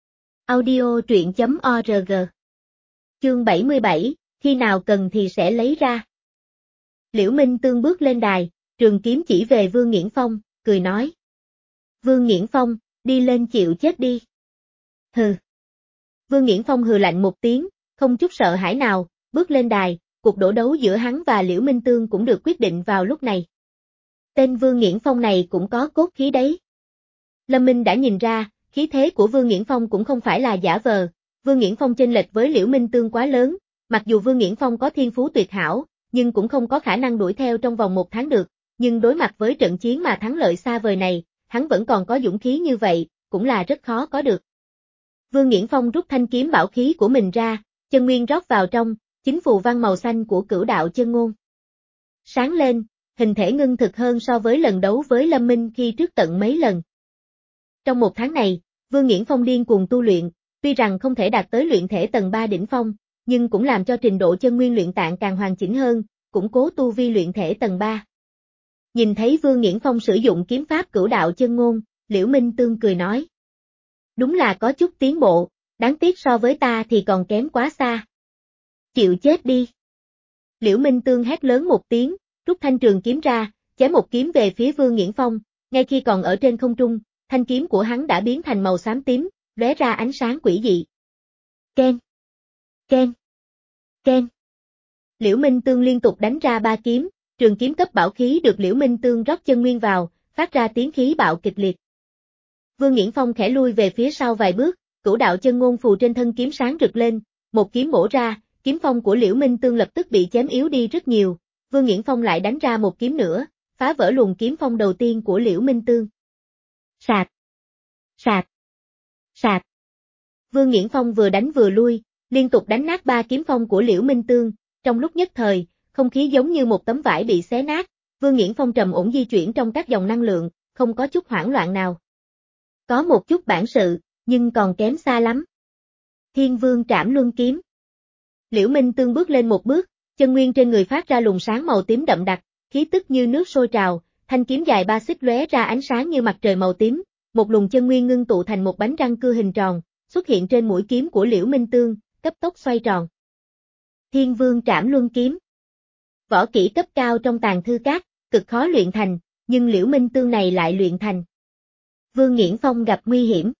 Audio truyện chấm org. Chương bảy mươi bảy, khi nào cần thì sẽ lấy ra. Liễu Minh Tương bước lên đài, trường kiếm chỉ về Vương Nghiễn Phong, cười nói. Vương Nghiễn Phong, đi lên chịu chết đi. Hừ. Vương Nghiễn Phong hừ lạnh một tiếng, không chút sợ hãi nào, bước lên đài, cuộc đổ đấu giữa hắn và Liễu Minh Tương cũng được quyết định vào lúc này. Tên Vương Nghiễn Phong này cũng có cốt khí đấy. Lâm Minh đã nhìn ra, khí thế của Vương Nghiễn Phong cũng không phải là giả vờ, Vương Nghiễn Phong chênh lệch với Liễu Minh Tương quá lớn, mặc dù Vương Nghiễn Phong có thiên phú tuyệt hảo, nhưng cũng không có khả năng đuổi theo trong vòng một tháng được, nhưng đối mặt với trận chiến mà thắng lợi xa vời này, hắn vẫn còn có dũng khí như vậy, cũng là rất khó có được. Vương Nghiễn Phong rút thanh kiếm bảo khí của mình ra, chân nguyên rót vào trong, chính phù văn màu xanh của Cửu Đạo Chân Ngôn. Sáng lên, hình thể ngưng thực hơn so với lần đấu với Lâm Minh khi trước tận mấy lần. Trong một tháng này, Vương Nghiễn Phong điên cuồng tu luyện, tuy rằng không thể đạt tới luyện thể tầng ba đỉnh phong, nhưng cũng làm cho trình độ chân nguyên luyện tạng càng hoàn chỉnh hơn, củng cố tu vi luyện thể tầng ba. Nhìn thấy Vương Nghiễn Phong sử dụng kiếm pháp Cửu Đạo Chân Ngôn, Liễu Minh Tương cười nói. Đúng là có chút tiến bộ, đáng tiếc so với ta thì còn kém quá xa. Chịu chết đi. Liễu Minh Tương hét lớn một tiếng, rút thanh trường kiếm ra, chém một kiếm về phía Vương Nghiễn Phong, ngay khi còn ở trên không trung, thanh kiếm của hắn đã biến thành màu xám tím, lóe ra ánh sáng quỷ dị. Ken, ken, ken. Liễu Minh Tương liên tục đánh ra ba kiếm, trường kiếm cấp bảo khí được Liễu Minh Tương rót chân nguyên vào, phát ra tiếng khí bạo kịch liệt. Vương Nghiễn Phong khẽ lui về phía sau vài bước, Cửu Đạo Chân Ngôn phù trên thân kiếm sáng rực lên, một kiếm bổ ra, kiếm phong của Liễu Minh Tương lập tức bị chém yếu đi rất nhiều, Vương Nghiễn Phong lại đánh ra một kiếm nữa, phá vỡ luồng kiếm phong đầu tiên của Liễu Minh Tương. Sạt, sạt, sạt. Vương Nghiễn Phong vừa đánh vừa lui, liên tục đánh nát ba kiếm phong của Liễu Minh Tương, trong lúc nhất thời, không khí giống như một tấm vải bị xé nát, Vương Nghiễn Phong trầm ổn di chuyển trong các dòng năng lượng, không có chút hoảng loạn nào. Có một chút bản sự, nhưng còn kém xa lắm. Thiên Vương Trảm Luân Kiếm. Liễu Minh Tương bước lên một bước, chân nguyên trên người phát ra luồng sáng màu tím đậm đặc, khí tức như nước sôi trào, thanh kiếm dài ba xích lóe ra ánh sáng như mặt trời màu tím, một luồng chân nguyên ngưng tụ thành một bánh răng cưa hình tròn, xuất hiện trên mũi kiếm của Liễu Minh Tương, cấp tốc xoay tròn. Thiên Vương Trảm Luân Kiếm. Võ kỹ cấp cao trong tàng thư các, cực khó luyện thành, nhưng Liễu Minh Tương này lại luyện thành. Vương Nghiễn Phong gặp nguy hiểm.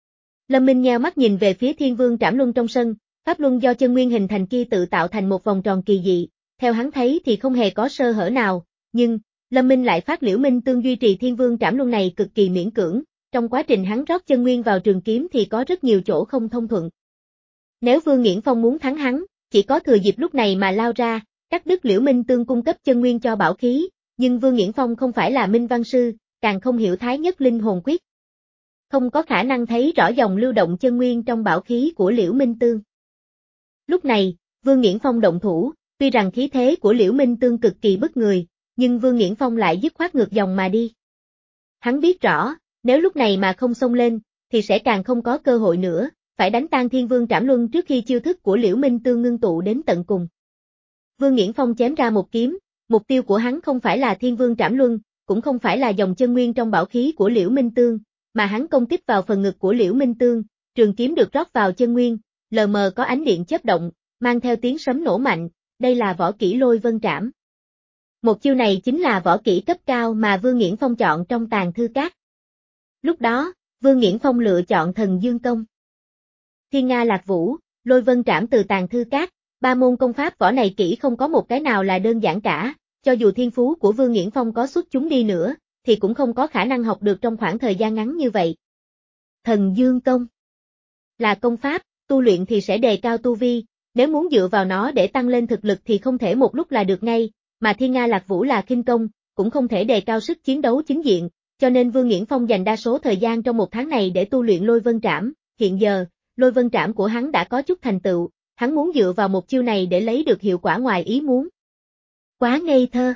Lâm Minh nheo mắt nhìn về phía Thiên Vương Trảm Luân trong sân, pháp luân do chân nguyên hình thành kia tự tạo thành một vòng tròn kỳ dị, theo hắn thấy thì không hề có sơ hở nào, nhưng, Lâm Minh lại phát Liễu Minh Tương duy trì Thiên Vương Trảm Luân này cực kỳ miễn cưỡng, trong quá trình hắn rót chân nguyên vào trường kiếm thì có rất nhiều chỗ không thông thuận. Nếu Vương Nghiễn Phong muốn thắng hắn, chỉ có thừa dịp lúc này mà lao ra, cắt đứt Liễu Minh Tương cung cấp chân nguyên cho bảo khí, nhưng Vương Nghiễn Phong không phải là minh văn sư, càng không hiểu Thái Nhất Linh Hồn Quyết. Không có khả năng thấy rõ dòng lưu động chân nguyên trong bảo khí của Liễu Minh Tương. Lúc này, Vương Nghiễn Phong động thủ, tuy rằng khí thế của Liễu Minh Tương cực kỳ bức người, nhưng Vương Nghiễn Phong lại dứt khoát ngược dòng mà đi. Hắn biết rõ, nếu lúc này mà không xông lên, thì sẽ càng không có cơ hội nữa, phải đánh tan Thiên Vương Trảm Luân trước khi chiêu thức của Liễu Minh Tương ngưng tụ đến tận cùng. Vương Nghiễn Phong chém ra một kiếm, mục tiêu của hắn không phải là Thiên Vương Trảm Luân, cũng không phải là dòng chân nguyên trong bảo khí của Liễu Minh Tương, mà hắn công kích vào phần ngực của Liễu Minh Tương, trường kiếm được rót vào chân nguyên, lờ mờ có ánh điện chớp động, mang theo tiếng sấm nổ mạnh, đây là võ kỹ Lôi Vân Trảm. Một chiêu này chính là võ kỹ cấp cao mà Vương Nghiễn Phong chọn trong tàng thư các. Lúc đó, Vương Nghiễn Phong lựa chọn Thần Dương Công. Thiên Nga Lạc Vũ, Lôi Vân Trảm từ tàng thư các, ba môn công pháp võ này kỹ không có một cái nào là đơn giản cả, cho dù thiên phú của Vương Nghiễn Phong có xuất chúng đi nữa, thì cũng không có khả năng học được trong khoảng thời gian ngắn như vậy. Thần Dương Công là công pháp, tu luyện thì sẽ đề cao tu vi, nếu muốn dựa vào nó để tăng lên thực lực thì không thể một lúc là được ngay, mà Thiên Nga Lạc Vũ là khinh công, cũng không thể đề cao sức chiến đấu chính diện, cho nên Vương Nghiễn Phong dành đa số thời gian trong một tháng này để tu luyện Lôi Vân Trảm, hiện giờ, Lôi Vân Trảm của hắn đã có chút thành tựu, hắn muốn dựa vào một chiêu này để lấy được hiệu quả ngoài ý muốn. Quá ngây thơ.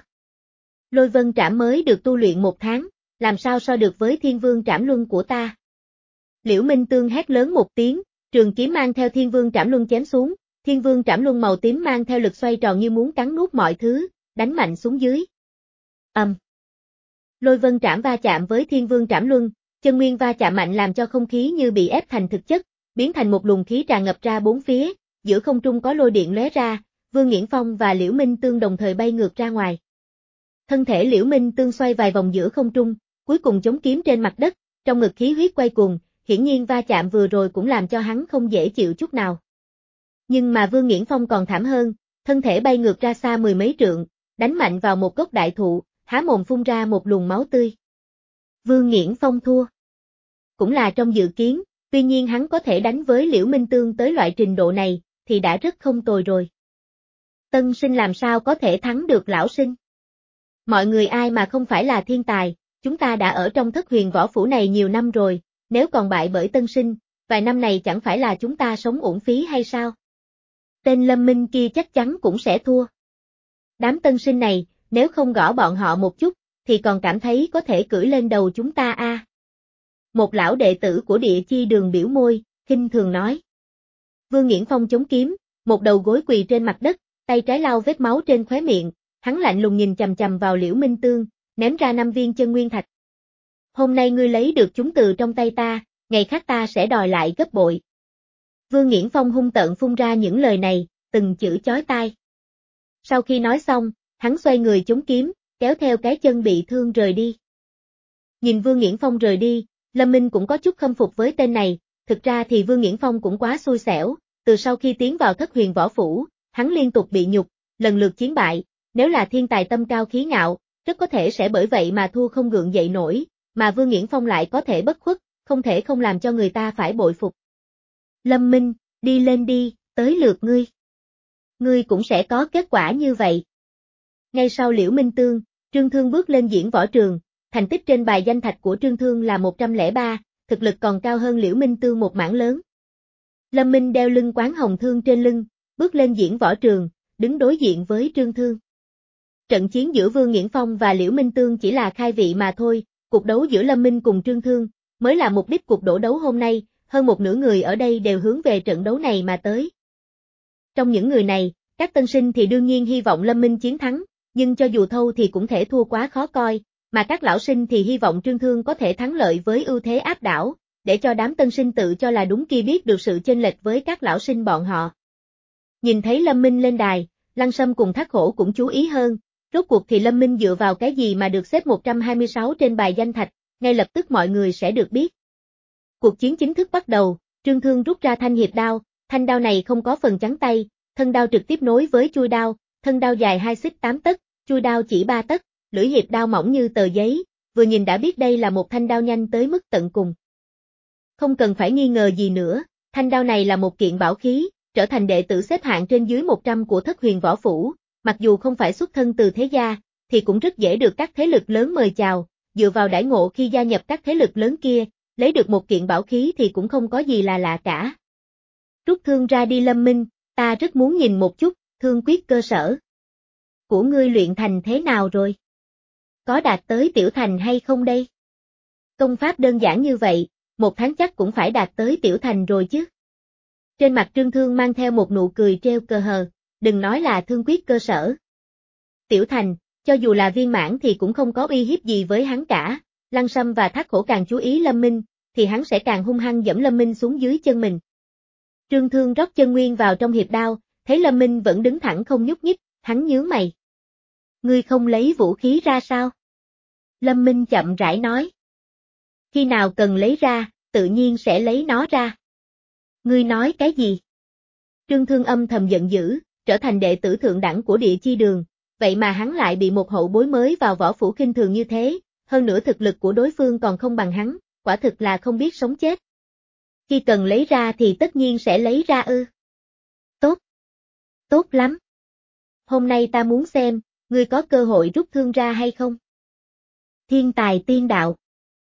Lôi Vân Trảm mới được tu luyện một tháng, làm sao so được với Thiên Vương Trảm Luân của ta. Liễu Minh Tương hét lớn một tiếng, trường kiếm mang theo Thiên Vương Trảm Luân chém xuống, Thiên Vương Trảm Luân màu tím mang theo lực xoay tròn như muốn cắn nuốt mọi thứ, đánh mạnh xuống dưới. Ầm. Um. Lôi vân trảm va chạm với thiên vương trảm luân, chân nguyên va chạm mạnh làm cho không khí như bị ép thành thực chất, biến thành một luồng khí tràn ngập ra bốn phía, giữa không trung có lôi điện lóe ra, Vương Nghiễn Phong và Liễu Minh Tương đồng thời bay ngược ra ngoài. Thân thể Liễu Minh Tương xoay vài vòng giữa không trung, cuối cùng chống kiếm trên mặt đất, trong ngực khí huyết quay cuồng, hiển nhiên va chạm vừa rồi cũng làm cho hắn không dễ chịu chút nào. Nhưng mà Vương Nghiễn Phong còn thảm hơn, thân thể bay ngược ra xa mười mấy trượng, đánh mạnh vào một gốc đại thụ, há mồm phun ra một luồng máu tươi. Vương Nghiễn Phong thua. Cũng là trong dự kiến, tuy nhiên hắn có thể đánh với Liễu Minh Tương tới loại trình độ này, thì đã rất không tồi rồi. Tân sinh làm sao có thể thắng được lão sinh? Mọi người ai mà không phải là thiên tài, chúng ta đã ở trong thất huyền võ phủ này nhiều năm rồi, nếu còn bại bởi tân sinh, vài năm này chẳng phải là chúng ta sống uổng phí hay sao? Tên Lâm Minh kia chắc chắn cũng sẽ thua. Đám tân sinh này, nếu không gõ bọn họ một chút, thì còn cảm thấy có thể cưỡi lên đầu chúng ta a. À. Một lão đệ tử của Địa Chi Đường biểu môi, khinh thường nói. Vương Nghiễn Phong chống kiếm, một đầu gối quỳ trên mặt đất, tay trái lau vết máu trên khóe miệng, hắn lạnh lùng nhìn chằm chằm vào Liễu Minh Tương, ném ra năm viên chân nguyên thạch. Hôm nay ngươi lấy được chúng từ trong tay ta, ngày khác ta sẽ đòi lại gấp bội. Vương Nghiễn Phong hung tợn phun ra những lời này, từng chữ chói tai. Sau khi nói xong, hắn xoay người chống kiếm, kéo theo cái chân bị thương rời đi. Nhìn Vương Nghiễn Phong rời đi, Lâm Minh cũng có chút khâm phục với tên này, thực ra thì Vương Nghiễn Phong cũng quá xui xẻo, từ sau khi tiến vào thất huyền võ phủ, hắn liên tục bị nhục, lần lượt chiến bại, nếu là thiên tài tâm cao khí ngạo, rất có thể sẽ bởi vậy mà thua không gượng dậy nổi, mà Vương Nghiễn Phong lại có thể bất khuất, không thể không làm cho người ta phải bội phục. Lâm Minh, đi lên đi, tới lượt ngươi. Ngươi cũng sẽ có kết quả như vậy. Ngay sau Liễu Minh Tương, Trương Thương bước lên diễn võ trường, thành tích trên bài danh thạch của Trương Thương là một trăm lẻ ba, thực lực còn cao hơn Liễu Minh Tương một mảng lớn. Lâm Minh đeo lưng quán hồng thương trên lưng, bước lên diễn võ trường, đứng đối diện với Trương Thương. Trận chiến giữa Vương Nghiễn Phong và Liễu Minh Tương chỉ là khai vị mà thôi, cuộc đấu giữa Lâm Minh cùng Trương Thương mới là mục đích cuộc đổ đấu hôm nay, hơn một nửa người ở đây đều hướng về trận đấu này mà tới. Trong những người này, các tân sinh thì đương nhiên hy vọng Lâm Minh chiến thắng, nhưng cho dù thâu thì cũng thể thua quá khó coi, mà các lão sinh thì hy vọng Trương Thương có thể thắng lợi với ưu thế áp đảo, để cho đám tân sinh tự cho là đúng kia biết được sự chênh lệch với các lão sinh bọn họ. Nhìn thấy Lâm Minh lên đài, Lăng Sâm cùng Thác Hổ cũng chú ý hơn, rốt cuộc thì Lâm Minh dựa vào cái gì mà được xếp một trăm hai mươi sáu trên bài danh thạch, ngay lập tức mọi người sẽ được biết. Cuộc chiến chính thức bắt đầu, Trương Thương rút ra thanh hiệp đao, thanh đao này không có phần chắn tay, thân đao trực tiếp nối với chui đao, thân đao dài hai xích tám tấc, chui đao chỉ ba tấc, lưỡi hiệp đao mỏng như tờ giấy, vừa nhìn đã biết đây là một thanh đao nhanh tới mức tận cùng. Không cần phải nghi ngờ gì nữa, thanh đao này là một kiện bảo khí, trở thành đệ tử xếp hạng trên dưới một trăm của thất huyền võ phủ, mặc dù không phải xuất thân từ thế gia, thì cũng rất dễ được các thế lực lớn mời chào, dựa vào đãi ngộ khi gia nhập các thế lực lớn kia, lấy được một kiện bảo khí thì cũng không có gì là lạ cả. Rút thương ra đi Lâm Minh, ta rất muốn nhìn một chút, thương quyết cơ sở của ngươi luyện thành thế nào rồi? Có đạt tới tiểu thành hay không đây? Công pháp đơn giản như vậy, một tháng chắc cũng phải đạt tới tiểu thành rồi chứ. Trên mặt Trương Thương mang theo một nụ cười treo cờ hờ, đừng nói là thương quyết cơ sở. Tiểu thành, cho dù là viên mãn thì cũng không có uy hiếp gì với hắn cả, Lăng Sâm và Thác Hổ càng chú ý Lâm Minh, thì hắn sẽ càng hung hăng dẫm Lâm Minh xuống dưới chân mình. Trương Thương rót chân nguyên vào trong hiệp đao, thấy Lâm Minh vẫn đứng thẳng không nhúc nhích, hắn nhướng mày. Ngươi không lấy vũ khí ra sao? Lâm Minh chậm rãi nói. Khi nào cần lấy ra, tự nhiên sẽ lấy nó ra. Ngươi nói cái gì? Trương Thương âm thầm giận dữ, trở thành đệ tử thượng đẳng của Địa Chi Đường, vậy mà hắn lại bị một hậu bối mới vào võ phủ khinh thường như thế, hơn nữa thực lực của đối phương còn không bằng hắn, quả thực là không biết sống chết. Khi cần lấy ra thì tất nhiên sẽ lấy ra ư. Tốt. Tốt lắm. Hôm nay ta muốn xem, ngươi có cơ hội rút thương ra hay không? Thiên tài tiên đạo.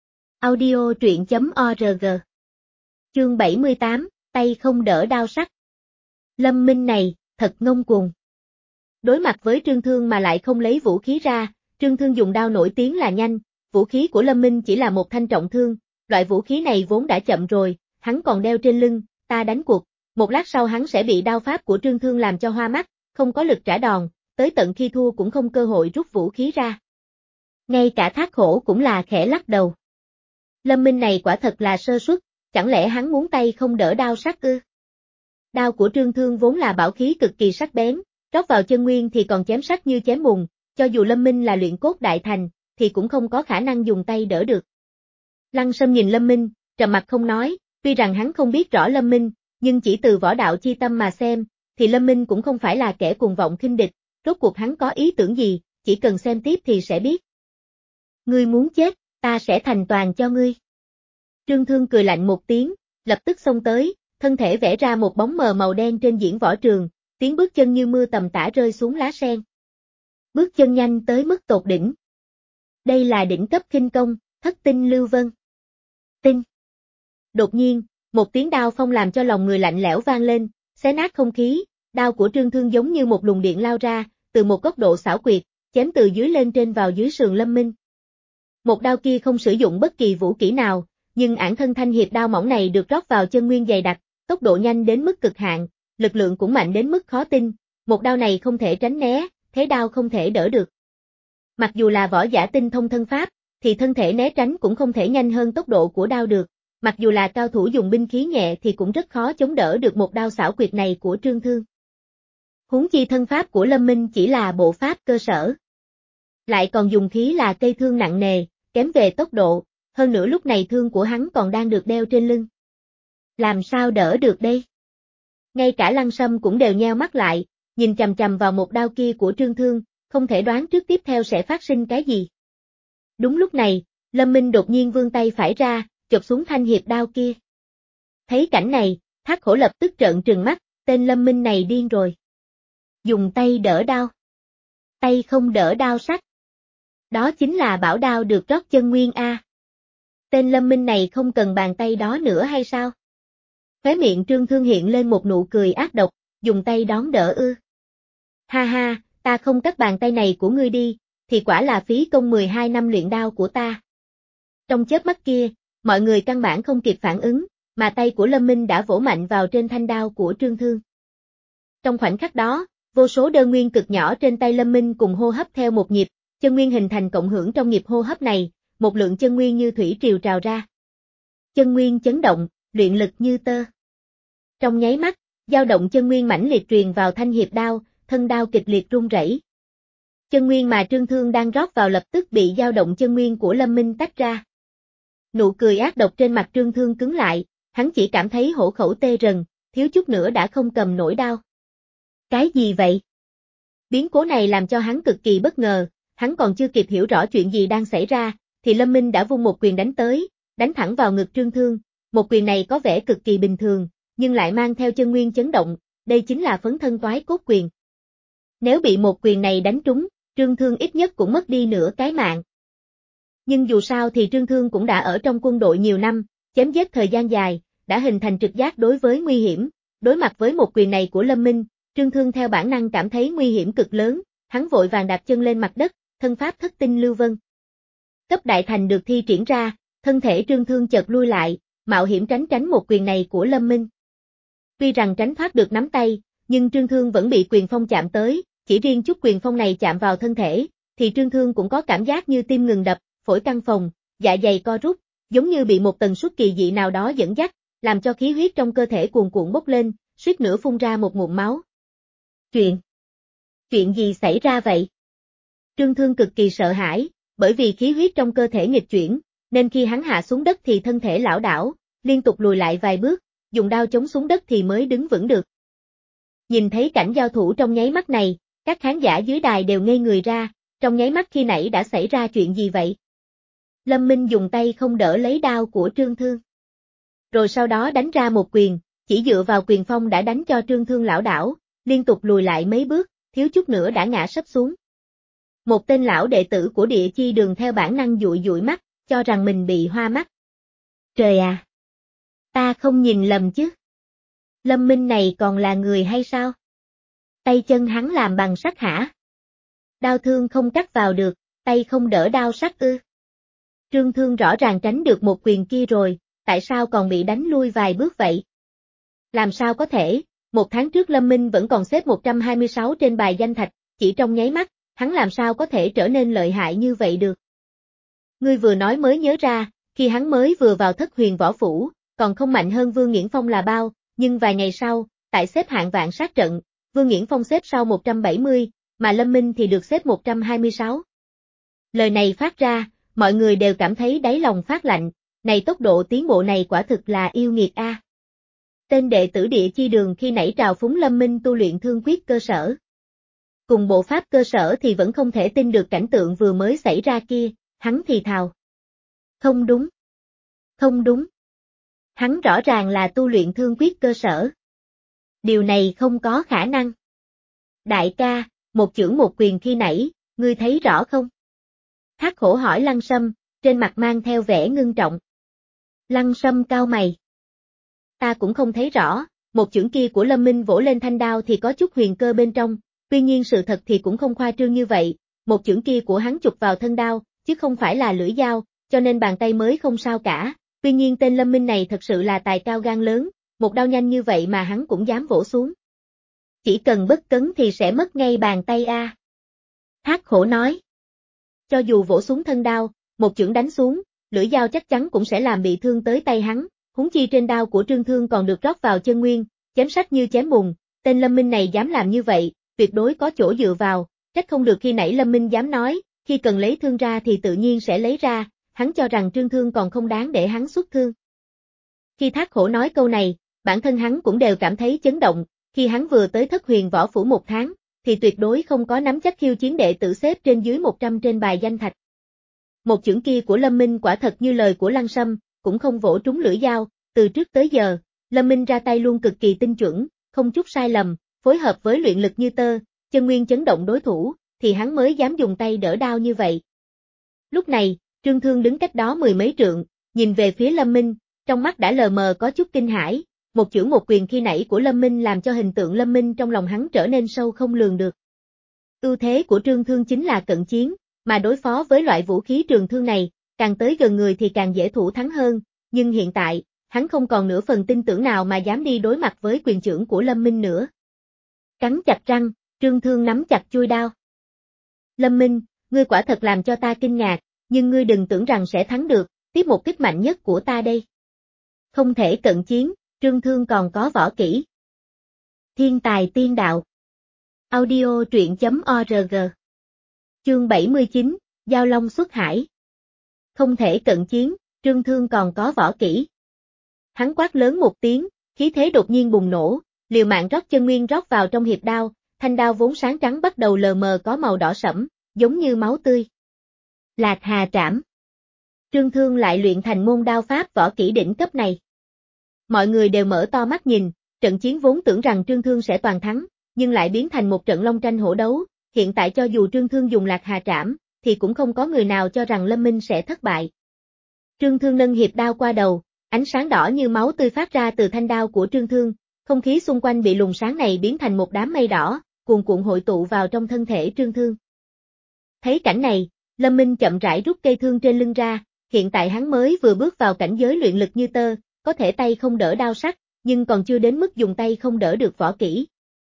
Audio truyện chấm org. Chương bảy mươi tám, tay không đỡ đao sắc. Lâm Minh này, thật ngông cuồng. Đối mặt với Trương Thương mà lại không lấy vũ khí ra, Trương Thương dùng đao nổi tiếng là nhanh, vũ khí của Lâm Minh chỉ là một thanh trọng thương, loại vũ khí này vốn đã chậm rồi, hắn còn đeo trên lưng, ta đánh cuộc, một lát sau hắn sẽ bị đao pháp của Trương Thương làm cho hoa mắt, không có lực trả đòn, tới tận khi thua cũng không cơ hội rút vũ khí ra. Ngay cả Thác Hổ cũng là khẽ lắc đầu. Lâm Minh này quả thật là sơ suất, chẳng lẽ hắn muốn tay không đỡ đao sắc ư? Đao của Trương Thương vốn là bảo khí cực kỳ sắc bén, rót vào chân nguyên thì còn chém sắc như chém bùn, cho dù Lâm Minh là luyện cốt đại thành, thì cũng không có khả năng dùng tay đỡ được. Lăng Sâm nhìn Lâm Minh, trầm mặt không nói, tuy rằng hắn không biết rõ Lâm Minh, nhưng chỉ từ võ đạo chi tâm mà xem, thì Lâm Minh cũng không phải là kẻ cuồng vọng khinh địch, rốt cuộc hắn có ý tưởng gì, chỉ cần xem tiếp thì sẽ biết. Ngươi muốn chết, ta sẽ thành toàn cho ngươi. Trương Thương cười lạnh một tiếng, lập tức xông tới, thân thể vẽ ra một bóng mờ màu đen trên diễn võ trường, tiếng bước chân như mưa tầm tã rơi xuống lá sen. Bước chân nhanh tới mức tột đỉnh. Đây là đỉnh cấp khinh công, Thất Tinh Lưu Vân. Tinh. Đột nhiên, một tiếng đao phong làm cho lòng người lạnh lẽo vang lên, xé nát không khí, đao của Trương Thương giống như một luồng điện lao ra, từ một góc độ xảo quyệt, chém từ dưới lên trên vào dưới sườn Lâm Minh. Một đao kia không sử dụng bất kỳ vũ kỹ nào, nhưng ản thân thanh hiệp đao mỏng này được rót vào chân nguyên dày đặc, tốc độ nhanh đến mức cực hạn, lực lượng cũng mạnh đến mức khó tin, một đao này không thể tránh né, thế đao không thể đỡ được. Mặc dù là võ giả tinh thông thân pháp, thì thân thể né tránh cũng không thể nhanh hơn tốc độ của đao được, mặc dù là cao thủ dùng binh khí nhẹ thì cũng rất khó chống đỡ được một đao xảo quyệt này của Trương Thương. Huống chi thân pháp của Lâm Minh chỉ là bộ pháp cơ sở. Lại còn dùng khí là cây thương nặng nề, kém về tốc độ, hơn nữa lúc này thương của hắn còn đang được đeo trên lưng. Làm sao đỡ được đây? Ngay cả Lăng Sâm cũng đều nheo mắt lại, nhìn chằm chằm vào một đao kia của Trương Thương, không thể đoán trước tiếp theo sẽ phát sinh cái gì. Đúng lúc này, Lâm Minh đột nhiên vươn tay phải ra, chộp xuống thanh hiệp đao kia. Thấy cảnh này, Thác Hổ lập tức trợn trừng mắt, tên Lâm Minh này điên rồi. Dùng tay đỡ đao. Tay không đỡ đao sắc. Đó chính là bảo đao được rót chân nguyên a. Tên Lâm Minh này không cần bàn tay đó nữa hay sao? Khóe miệng Trương Thương hiện lên một nụ cười ác độc, dùng tay đón đỡ ư. Ha ha, ta không cắt bàn tay này của ngươi đi, thì quả là phí công mười hai năm luyện đao của ta. Trong chớp mắt kia, mọi người căn bản không kịp phản ứng, mà tay của Lâm Minh đã vỗ mạnh vào trên thanh đao của Trương Thương. Trong khoảnh khắc đó, vô số đơn nguyên cực nhỏ trên tay Lâm Minh cùng hô hấp theo một nhịp, chân nguyên hình thành cộng hưởng trong nhịp hô hấp này, một lượng chân nguyên như thủy triều trào ra. Chân nguyên chấn động, luyện lực như tơ. Trong nháy mắt, dao động chân nguyên mãnh liệt truyền vào thanh hiệp đao, thân đao kịch liệt rung rẩy. Chân nguyên mà Trương Thương đang rót vào lập tức bị dao động chân nguyên của Lâm Minh tách ra. Nụ cười ác độc trên mặt Trương Thương cứng lại, hắn chỉ cảm thấy hổ khẩu tê rần, thiếu chút nữa đã không cầm nổi đao. Cái gì vậy? Biến cố này làm cho hắn cực kỳ bất ngờ, hắn còn chưa kịp hiểu rõ chuyện gì đang xảy ra, thì Lâm Minh đã vung một quyền đánh tới, đánh thẳng vào ngực Trương Thương. Một quyền này có vẻ cực kỳ bình thường, nhưng lại mang theo chân nguyên chấn động, đây chính là phấn thân toái cốt quyền. Nếu bị một quyền này đánh trúng, Trương Thương ít nhất cũng mất đi nửa cái mạng. Nhưng dù sao thì Trương Thương cũng đã ở trong quân đội nhiều năm, chém giết thời gian dài, đã hình thành trực giác đối với nguy hiểm. Đối mặt với một quyền này của Lâm Minh, Trương Thương theo bản năng cảm thấy nguy hiểm cực lớn, hắn vội vàng đạp chân lên mặt đất, thân pháp Thất Tinh Lưu Vân. Cấp đại thành được thi triển ra, thân thể Trương Thương chợt lui lại, mạo hiểm tránh tránh một quyền này của Lâm Minh. Tuy rằng tránh thoát được nắm tay, nhưng Trương Thương vẫn bị quyền phong chạm tới, chỉ riêng chút quyền phong này chạm vào thân thể, thì Trương Thương cũng có cảm giác như tim ngừng đập, phổi căng phồng, dạ dày co rút, giống như bị một tần suất kỳ dị nào đó dẫn dắt, làm cho khí huyết trong cơ thể cuồn cuộn bốc lên, suýt nữa phun ra một ngụm máu. Chuyện? Chuyện gì xảy ra vậy? Trương Thương cực kỳ sợ hãi, bởi vì khí huyết trong cơ thể nghịch chuyển, nên khi hắn hạ xuống đất thì thân thể lảo đảo, liên tục lùi lại vài bước, dùng đao chống xuống đất thì mới đứng vững được. Nhìn thấy cảnh giao thủ trong nháy mắt này, các khán giả dưới đài đều ngây người ra, trong nháy mắt khi nãy đã xảy ra chuyện gì vậy? Lâm Minh dùng tay không đỡ lấy đao của Trương Thương. Rồi sau đó đánh ra một quyền, chỉ dựa vào quyền phong đã đánh cho Trương Thương lảo đảo, liên tục lùi lại mấy bước, thiếu chút nữa đã ngã sấp xuống. Một tên lão đệ tử của Địa Chi Đường theo bản năng dụi dụi mắt, cho rằng mình bị hoa mắt. Trời à! Ta không nhìn lầm chứ? Lâm Minh này còn là người hay sao? Tay chân hắn làm bằng sắt hả? Đao thương không cắt vào được, tay không đỡ đao sắt ư? Trương Thương rõ ràng tránh được một quyền kia rồi, tại sao còn bị đánh lui vài bước vậy? Làm sao có thể, một tháng trước Lâm Minh vẫn còn xếp một trăm hai mươi sáu trên bài danh thạch, chỉ trong nháy mắt, hắn làm sao có thể trở nên lợi hại như vậy được? Ngươi vừa nói mới nhớ ra, khi hắn mới vừa vào Thất Huyền Võ Phủ, còn không mạnh hơn Vương Nghiễn Phong là bao, nhưng vài ngày sau, tại xếp hạng vạn sát trận, Vương Nghiễn Phong xếp sau một trăm bảy mươi, mà Lâm Minh thì được xếp một trăm hai mươi sáu. Lời này phát ra, mọi người đều cảm thấy đáy lòng phát lạnh, này tốc độ tiến bộ này quả thực là yêu nghiệt a. À. Tên đệ tử Địa Chi Đường khi nãy trào phúng Lâm Minh tu luyện thương quyết cơ sở. Cùng bộ pháp cơ sở thì vẫn không thể tin được cảnh tượng vừa mới xảy ra kia, hắn thì thào. Không đúng. Không đúng. Hắn rõ ràng là tu luyện thương quyết cơ sở. Điều này không có khả năng. Đại ca, một chưởng một quyền khi nãy, ngươi thấy rõ không? Thác Khổ hỏi Lăng Sâm, trên mặt mang theo vẻ ngưng trọng. Lăng Sâm cau mày. Ta cũng không thấy rõ, một chưởng kia của Lâm Minh vỗ lên thanh đao thì có chút huyền cơ bên trong, tuy nhiên sự thật thì cũng không khoa trương như vậy, một chưởng kia của hắn chụp vào thân đao, chứ không phải là lưỡi dao, cho nên bàn tay mới không sao cả, tuy nhiên tên Lâm Minh này thật sự là tài cao gan lớn, một đao nhanh như vậy mà hắn cũng dám vỗ xuống. Chỉ cần bất cấn thì sẽ mất ngay bàn tay a. À. Thác Khổ nói. Cho dù vỗ xuống thân đao, một chưởng đánh xuống, lưỡi dao chắc chắn cũng sẽ làm bị thương tới tay hắn, huống chi trên đao của Trương Thương còn được rót vào chân nguyên, chém sách như chém bùn, tên Lâm Minh này dám làm như vậy, tuyệt đối có chỗ dựa vào, trách không được khi nãy Lâm Minh dám nói, khi cần lấy thương ra thì tự nhiên sẽ lấy ra, hắn cho rằng Trương Thương còn không đáng để hắn xuất thương. Khi Thác Khổ nói câu này, bản thân hắn cũng đều cảm thấy chấn động, khi hắn vừa tới Thất Huyền Võ Phủ một tháng, thì tuyệt đối không có nắm chắc khiêu chiến đệ tử xếp trên dưới một trăm trên bài danh thạch. Một chưởng kia của Lâm Minh quả thật như lời của Lăng Sâm, cũng không vỗ trúng lưỡi dao, từ trước tới giờ, Lâm Minh ra tay luôn cực kỳ tinh chuẩn, không chút sai lầm, phối hợp với luyện lực như tơ, chân nguyên chấn động đối thủ, thì hắn mới dám dùng tay đỡ đao như vậy. Lúc này, Trương Thương đứng cách đó mười mấy trượng, nhìn về phía Lâm Minh, trong mắt đã lờ mờ có chút kinh hãi, một chưởng một quyền khi nãy của Lâm Minh làm cho hình tượng Lâm Minh trong lòng hắn trở nên sâu không lường được. Ưu thế của Trương Thương chính là cận chiến, mà đối phó với loại vũ khí trường thương này, càng tới gần người thì càng dễ thủ thắng hơn, nhưng hiện tại, hắn không còn nửa phần tin tưởng nào mà dám đi đối mặt với quyền chưởng của Lâm Minh nữa. Cắn chặt răng, Trương Thương nắm chặt chuôi đao. Lâm Minh, ngươi quả thật làm cho ta kinh ngạc, nhưng ngươi đừng tưởng rằng sẽ thắng được, tiếp một kích mạnh nhất của ta đây. Không thể cận chiến, Trương Thương còn có võ kỹ. Thiên tài tiên đạo. Audio truyện chấm org. Chương bảy mươi chín, Giao Long xuất hải. Không thể cận chiến, Trương Thương còn có võ kỹ. Hắn quát lớn một tiếng, khí thế đột nhiên bùng nổ, liều mạng rót chân nguyên rót vào trong hiệp đao, thanh đao vốn sáng trắng bắt đầu lờ mờ có màu đỏ sẫm, giống như máu tươi. Lạc Hà Trảm. Trương Thương lại luyện thành môn đao pháp võ kỹ đỉnh cấp này. Mọi người đều mở to mắt nhìn, trận chiến vốn tưởng rằng Trương Thương sẽ toàn thắng, nhưng lại biến thành một trận long tranh hổ đấu, hiện tại cho dù Trương Thương dùng Lạc Hà Trảm, thì cũng không có người nào cho rằng Lâm Minh sẽ thất bại. Trương Thương nâng hiệp đao qua đầu, ánh sáng đỏ như máu tươi phát ra từ thanh đao của Trương Thương, không khí xung quanh bị luồng sáng này biến thành một đám mây đỏ, cuồn cuộn hội tụ vào trong thân thể Trương Thương. Thấy cảnh này, Lâm Minh chậm rãi rút cây thương trên lưng ra, hiện tại hắn mới vừa bước vào cảnh giới luyện lực như tơ, có thể tay không đỡ đao sắc, nhưng còn chưa đến mức dùng tay không đỡ được võ kỹ.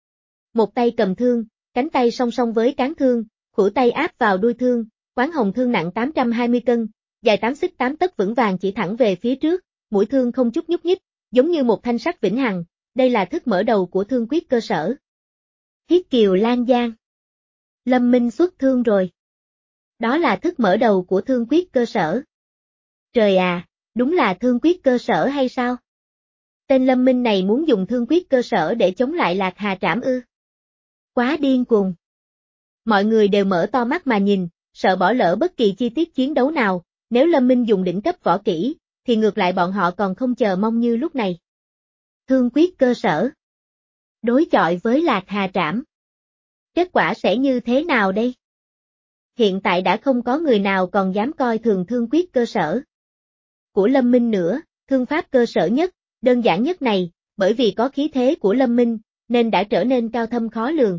Một tay cầm thương, cánh tay song song với cán thương, khuỷu tay áp vào đuôi thương, quán hồng thương nặng tám trăm hai mươi cân, dài tám xích tám tấc vững vàng chỉ thẳng về phía trước, mũi thương không chút nhúc nhích, giống như một thanh sắt vĩnh hằng, đây là thức mở đầu của thương quyết cơ sở. Thiết Kiều Lan Giang. Lâm Minh xuất thương rồi. Đó là thức mở đầu của thương quyết cơ sở. Trời à, đúng là thương quyết cơ sở hay sao? Tên Lâm Minh này muốn dùng thương quyết cơ sở để chống lại Lạc Hà Trảm ư? Quá điên cuồng. Mọi người đều mở to mắt mà nhìn, sợ bỏ lỡ bất kỳ chi tiết chiến đấu nào, nếu Lâm Minh dùng đỉnh cấp võ kỹ, thì ngược lại bọn họ còn không chờ mong như lúc này. Thương quyết cơ sở. Đối chọi với Lạc Hà Trảm. Kết quả sẽ như thế nào đây? Hiện tại đã không có người nào còn dám coi thường thương quyết cơ sở của Lâm Minh nữa, thương pháp cơ sở nhất, đơn giản nhất này, bởi vì có khí thế của Lâm Minh, nên đã trở nên cao thâm khó lường.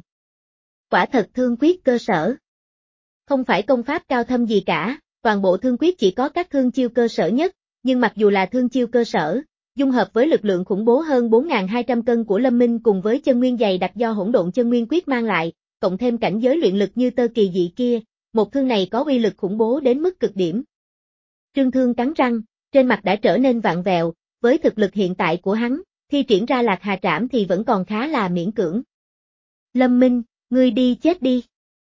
Quả thật thương quyết cơ sở. Không phải công pháp cao thâm gì cả, toàn bộ thương quyết chỉ có các thương chiêu cơ sở nhất, nhưng mặc dù là thương chiêu cơ sở, dung hợp với lực lượng khủng bố hơn bốn nghìn hai trăm cân của Lâm Minh cùng với chân nguyên dày đặc do hỗn độn chân nguyên quyết mang lại, cộng thêm cảnh giới luyện lực như tơ kỳ dị kia, một thương này có uy lực khủng bố đến mức cực điểm. Trương Thương cắn răng, trên mặt đã trở nên vặn vẹo, với thực lực hiện tại của hắn, thi triển ra Lạc Hà Trảm thì vẫn còn khá là miễn cưỡng. Lâm Minh, ngươi đi chết đi.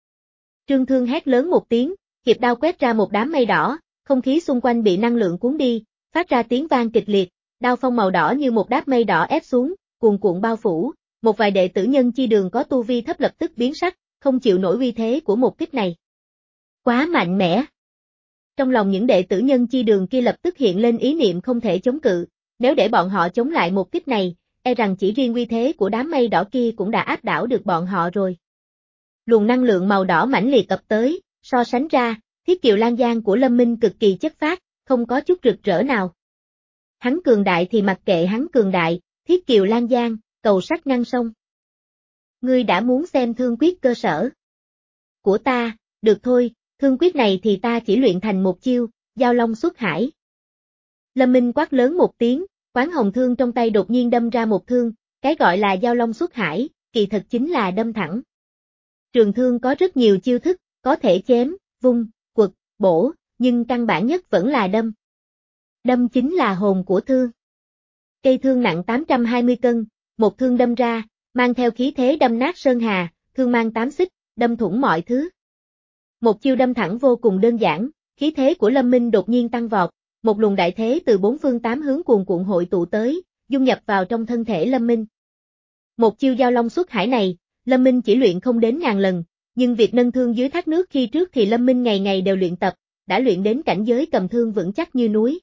Trương Thương hét lớn một tiếng, hiệp đao quét ra một đám mây đỏ, không khí xung quanh bị năng lượng cuốn đi, phát ra tiếng vang kịch liệt, đao phong màu đỏ như một đám mây đỏ ép xuống, cuồn cuộn bao phủ, một vài đệ tử nhân chi đường có tu vi thấp lập tức biến sắc, không chịu nổi uy thế của một kích này. Quá mạnh mẽ. Trong lòng những đệ tử nhân chi đường kia lập tức hiện lên ý niệm không thể chống cự, nếu để bọn họ chống lại một kích này, e rằng chỉ riêng uy thế của đám mây đỏ kia cũng đã áp đảo được bọn họ rồi. Luồng năng lượng màu đỏ mãnh liệt ập tới, so sánh ra, Thiết Kiều Lan Giang của Lâm Minh cực kỳ chất phác, không có chút rực rỡ nào. Hắn cường đại thì mặc kệ hắn cường đại, Thiết Kiều Lan Giang, cầu sắt ngăn sông. Ngươi đã muốn xem thương quyết cơ sở của ta, được thôi, thương quyết này thì ta chỉ luyện thành một chiêu, Giao Long xuất hải. Lâm Minh quát lớn một tiếng, quán hồng thương trong tay đột nhiên đâm ra một thương, cái gọi là Giao Long xuất hải, kỳ thật chính là đâm thẳng. Trường thương có rất nhiều chiêu thức, có thể chém, vung, quật, bổ, nhưng căn bản nhất vẫn là đâm. Đâm chính là hồn của thương. Cây thương nặng tám trăm hai mươi cân, một thương đâm ra, mang theo khí thế đâm nát sơn hà, thương mang tám xích, đâm thủng mọi thứ. Một chiêu đâm thẳng vô cùng đơn giản, khí thế của Lâm Minh đột nhiên tăng vọt, một luồng đại thế từ bốn phương tám hướng cuồn cuộn hội tụ tới, dung nhập vào trong thân thể Lâm Minh. Một chiêu Giao Long xuất hải này, Lâm Minh chỉ luyện không đến ngàn lần, nhưng việc nâng thương dưới thác nước khi trước thì Lâm Minh ngày ngày đều luyện tập, đã luyện đến cảnh giới cầm thương vững chắc như núi.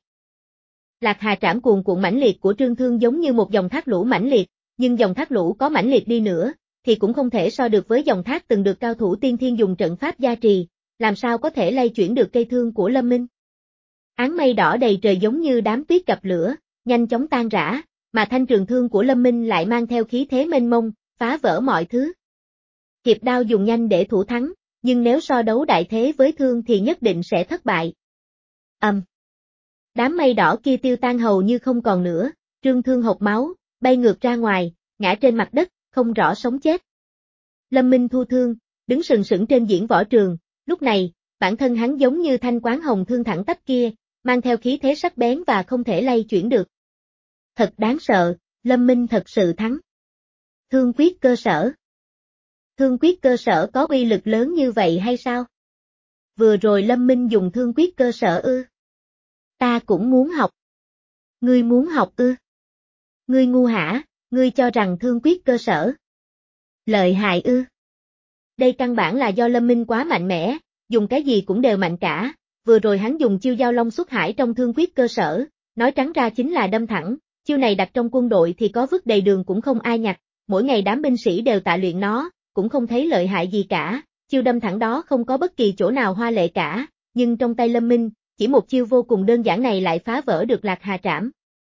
Lạc Hà Trảm cuồn cuộn mãnh liệt của Trương Thương giống như một dòng thác lũ mãnh liệt, nhưng dòng thác lũ có mãnh liệt đi nữa, thì cũng không thể so được với dòng thác từng được cao thủ tiên thiên dùng trận pháp gia trì, làm sao có thể lay chuyển được cây thương của Lâm Minh. Áng mây đỏ đầy trời giống như đám tuyết gặp lửa, nhanh chóng tan rã, mà thanh trường thương của Lâm Minh lại mang theo khí thế mênh mông, phá vỡ mọi thứ. Hiệp đao dùng nhanh để thủ thắng, nhưng nếu so đấu đại thế với thương thì nhất định sẽ thất bại. Ầm. Um. Đám mây đỏ kia tiêu tan hầu như không còn nữa, Trương Thương hộc máu, bay ngược ra ngoài, ngã trên mặt đất, không rõ sống chết. Lâm Minh thu thương, đứng sừng sững trên diễn võ trường, lúc này, bản thân hắn giống như thanh quán hồng thương thẳng tắp kia, mang theo khí thế sắc bén và không thể lay chuyển được. Thật đáng sợ, Lâm Minh thật sự thắng. Thương quyết cơ sở. Thương quyết cơ sở có uy lực lớn như vậy hay sao? Vừa rồi Lâm Minh dùng thương quyết cơ sở ư? Ta cũng muốn học. Ngươi muốn học ư? Ngươi ngu hả, ngươi cho rằng thương quyết cơ sở lợi hại ư? Đây căn bản là do Lâm Minh quá mạnh mẽ, dùng cái gì cũng đều mạnh cả, vừa rồi hắn dùng chiêu Giao Long xuất hải trong thương quyết cơ sở, nói trắng ra chính là đâm thẳng, chiêu này đặt trong quân đội thì có vứt đầy đường cũng không ai nhặt, mỗi ngày đám binh sĩ đều tạ luyện nó, cũng không thấy lợi hại gì cả, chiêu đâm thẳng đó không có bất kỳ chỗ nào hoa lệ cả, nhưng trong tay Lâm Minh, chỉ một chiêu vô cùng đơn giản này lại phá vỡ được Lạc Hà Trảm.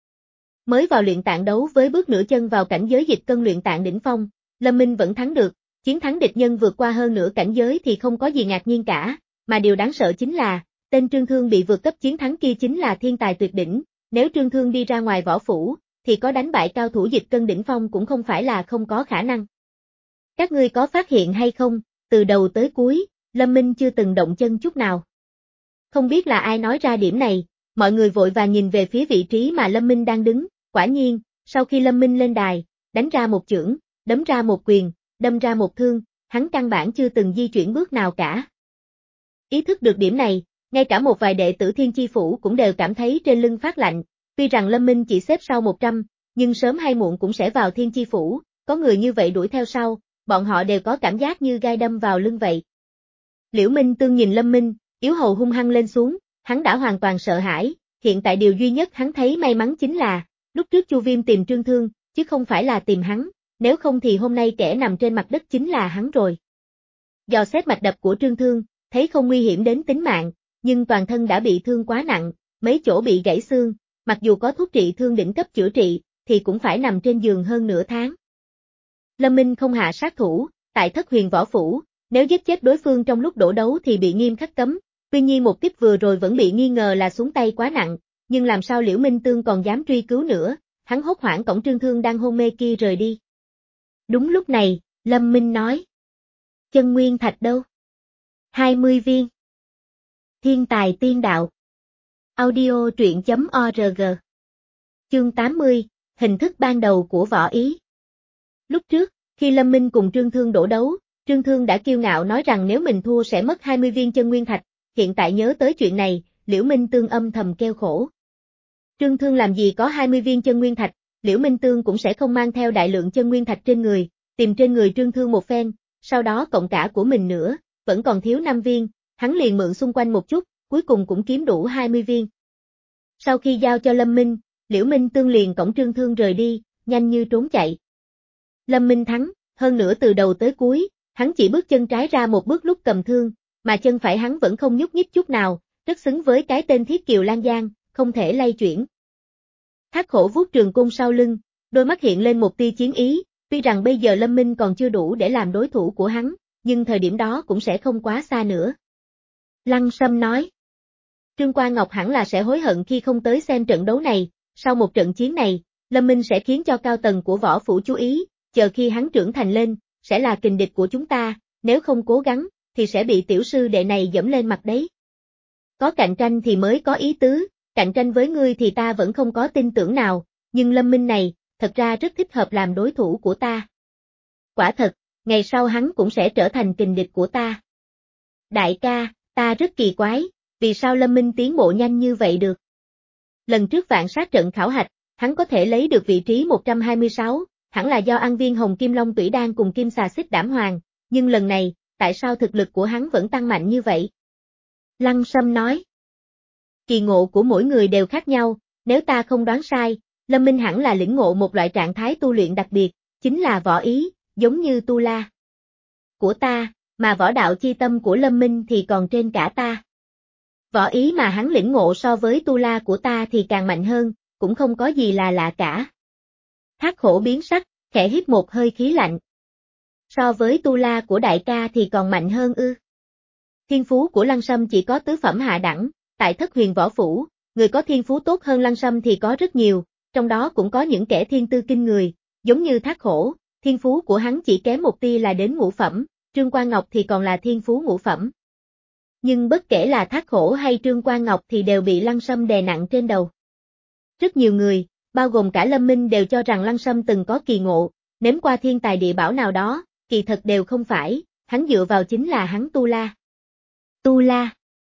Mới vào luyện tạng đấu với bước nửa chân vào cảnh giới dịch cân luyện tạng đỉnh phong, Lâm Minh vẫn thắng được, chiến thắng địch nhân vượt qua hơn nửa cảnh giới thì không có gì ngạc nhiên cả, mà điều đáng sợ chính là, tên Trương Thương bị vượt cấp chiến thắng kia chính là thiên tài tuyệt đỉnh, nếu Trương Thương đi ra ngoài võ phủ, thì có đánh bại cao thủ dịch cân đỉnh phong cũng không phải là không có khả năng. Các ngươi có phát hiện hay không, từ đầu tới cuối, Lâm Minh chưa từng động chân chút nào. Không biết là ai nói ra điểm này, mọi người vội vàng nhìn về phía vị trí mà Lâm Minh đang đứng, quả nhiên, sau khi Lâm Minh lên đài, đánh ra một chưởng, đấm ra một quyền, đâm ra một thương, hắn căn bản chưa từng di chuyển bước nào cả. Ý thức được điểm này, ngay cả một vài đệ tử Thiên Chi Phủ cũng đều cảm thấy trên lưng phát lạnh, tuy rằng Lâm Minh chỉ xếp sau một trăm, nhưng sớm hay muộn cũng sẽ vào Thiên Chi Phủ, có người như vậy đuổi theo sau, bọn họ đều có cảm giác như gai đâm vào lưng vậy. Liễu Minh Tương nhìn Lâm Minh, yếu hầu hung hăng lên xuống, hắn đã hoàn toàn sợ hãi, hiện tại điều duy nhất hắn thấy may mắn chính là, lúc trước Chu Viêm tìm Trương Thương, chứ không phải là tìm hắn, nếu không thì hôm nay kẻ nằm trên mặt đất chính là hắn rồi. Dò xét mạch đập của Trương Thương, thấy không nguy hiểm đến tính mạng, nhưng toàn thân đã bị thương quá nặng, mấy chỗ bị gãy xương, mặc dù có thuốc trị thương đỉnh cấp chữa trị, thì cũng phải nằm trên giường hơn nửa tháng. Lâm Minh không hạ sát thủ, tại Thất Huyền Võ Phủ, nếu giết chết đối phương trong lúc đổ đấu thì bị nghiêm khắc cấm, tuy nhiên một kích vừa rồi vẫn bị nghi ngờ là xuống tay quá nặng, nhưng làm sao Liễu Minh Tương còn dám truy cứu nữa, hắn hốt hoảng cổng Trương Thương đang hôn mê kia rời đi. Đúng lúc này, Lâm Minh nói. Chân nguyên thạch đâu? hai mươi viên. Thiên tài tiên đạo. Audio truyện chấm org. Chương tám mươi, hình thức ban đầu của võ ý. Lúc trước, khi Lâm Minh cùng Trương Thương đổ đấu, Trương Thương đã kiêu ngạo nói rằng nếu mình thua sẽ mất hai mươi viên chân nguyên thạch, hiện tại nhớ tới chuyện này, Liễu Minh Tương âm thầm kêu khổ. Trương Thương làm gì có hai mươi viên chân nguyên thạch, Liễu Minh Tương cũng sẽ không mang theo đại lượng chân nguyên thạch trên người, tìm trên người Trương Thương một phen, sau đó cộng cả của mình nữa, vẫn còn thiếu năm viên, hắn liền mượn xung quanh một chút, cuối cùng cũng kiếm đủ hai mươi viên. Sau khi giao cho Lâm Minh, Liễu Minh Tương liền cõng Trương Thương rời đi, nhanh như trốn chạy. Lâm Minh thắng, hơn nữa từ đầu tới cuối, hắn chỉ bước chân trái ra một bước lúc cầm thương, mà chân phải hắn vẫn không nhúc nhích chút nào, rất xứng với cái tên Thiết Kiều Lan Giang, không thể lay chuyển. Thác Khổ vuốt trường côn sau lưng, đôi mắt hiện lên một tia chiến ý, tuy rằng bây giờ Lâm Minh còn chưa đủ để làm đối thủ của hắn, nhưng thời điểm đó cũng sẽ không quá xa nữa. Lăng Sâm nói. Trương Quan Ngọc hẳn là sẽ hối hận khi không tới xem trận đấu này, sau một trận chiến này, Lâm Minh sẽ khiến cho cao tầng của võ phủ chú ý, chờ khi hắn trưởng thành lên, sẽ là kình địch của chúng ta, nếu không cố gắng, thì sẽ bị tiểu sư đệ này dẫm lên mặt đấy. Có cạnh tranh thì mới có ý tứ, cạnh tranh với ngươi thì ta vẫn không có tin tưởng nào, nhưng Lâm Minh này, thật ra rất thích hợp làm đối thủ của ta. Quả thật, ngày sau hắn cũng sẽ trở thành kình địch của ta. Đại ca, ta rất kỳ quái, vì sao Lâm Minh tiến bộ nhanh như vậy được? Lần trước vạn sát trận khảo hạch, hắn có thể lấy được vị trí một trăm hai mươi sáu, hẳn là do ăn viên hồng kim long tủy đan cùng kim xà xích đảm hoàng, nhưng lần này, tại sao thực lực của hắn vẫn tăng mạnh như vậy? Lăng Sâm nói. Kỳ ngộ của mỗi người đều khác nhau, nếu ta không đoán sai, Lâm Minh hẳn là lĩnh ngộ một loại trạng thái tu luyện đặc biệt, chính là võ ý, giống như tu la của ta, mà võ đạo chi tâm của Lâm Minh thì còn trên cả ta. Võ ý mà hắn lĩnh ngộ so với tu la của ta thì càng mạnh hơn, cũng không có gì là lạ cả. Thác Khổ biến sắc, khẽ hít một hơi khí lạnh. So với tu la của đại ca thì còn mạnh hơn ư? Thiên phú của Lăng Sâm chỉ có tứ phẩm hạ đẳng, tại Thất Huyền Võ Phủ, người có thiên phú tốt hơn Lăng Sâm thì có rất nhiều, trong đó cũng có những kẻ thiên tư kinh người, giống như Thác Khổ, thiên phú của hắn chỉ kém một tia là đến ngũ phẩm, Trương Quan Ngọc thì còn là thiên phú ngũ phẩm. Nhưng bất kể là Thác Khổ hay Trương Quan Ngọc thì đều bị Lăng Sâm đè nặng trên đầu. Rất nhiều người, bao gồm cả Lâm Minh đều cho rằng Lăng Sâm từng có kỳ ngộ, nếm qua thiên tài địa bảo nào đó, kỳ thật đều không phải, hắn dựa vào chính là hắn tu la. Tu la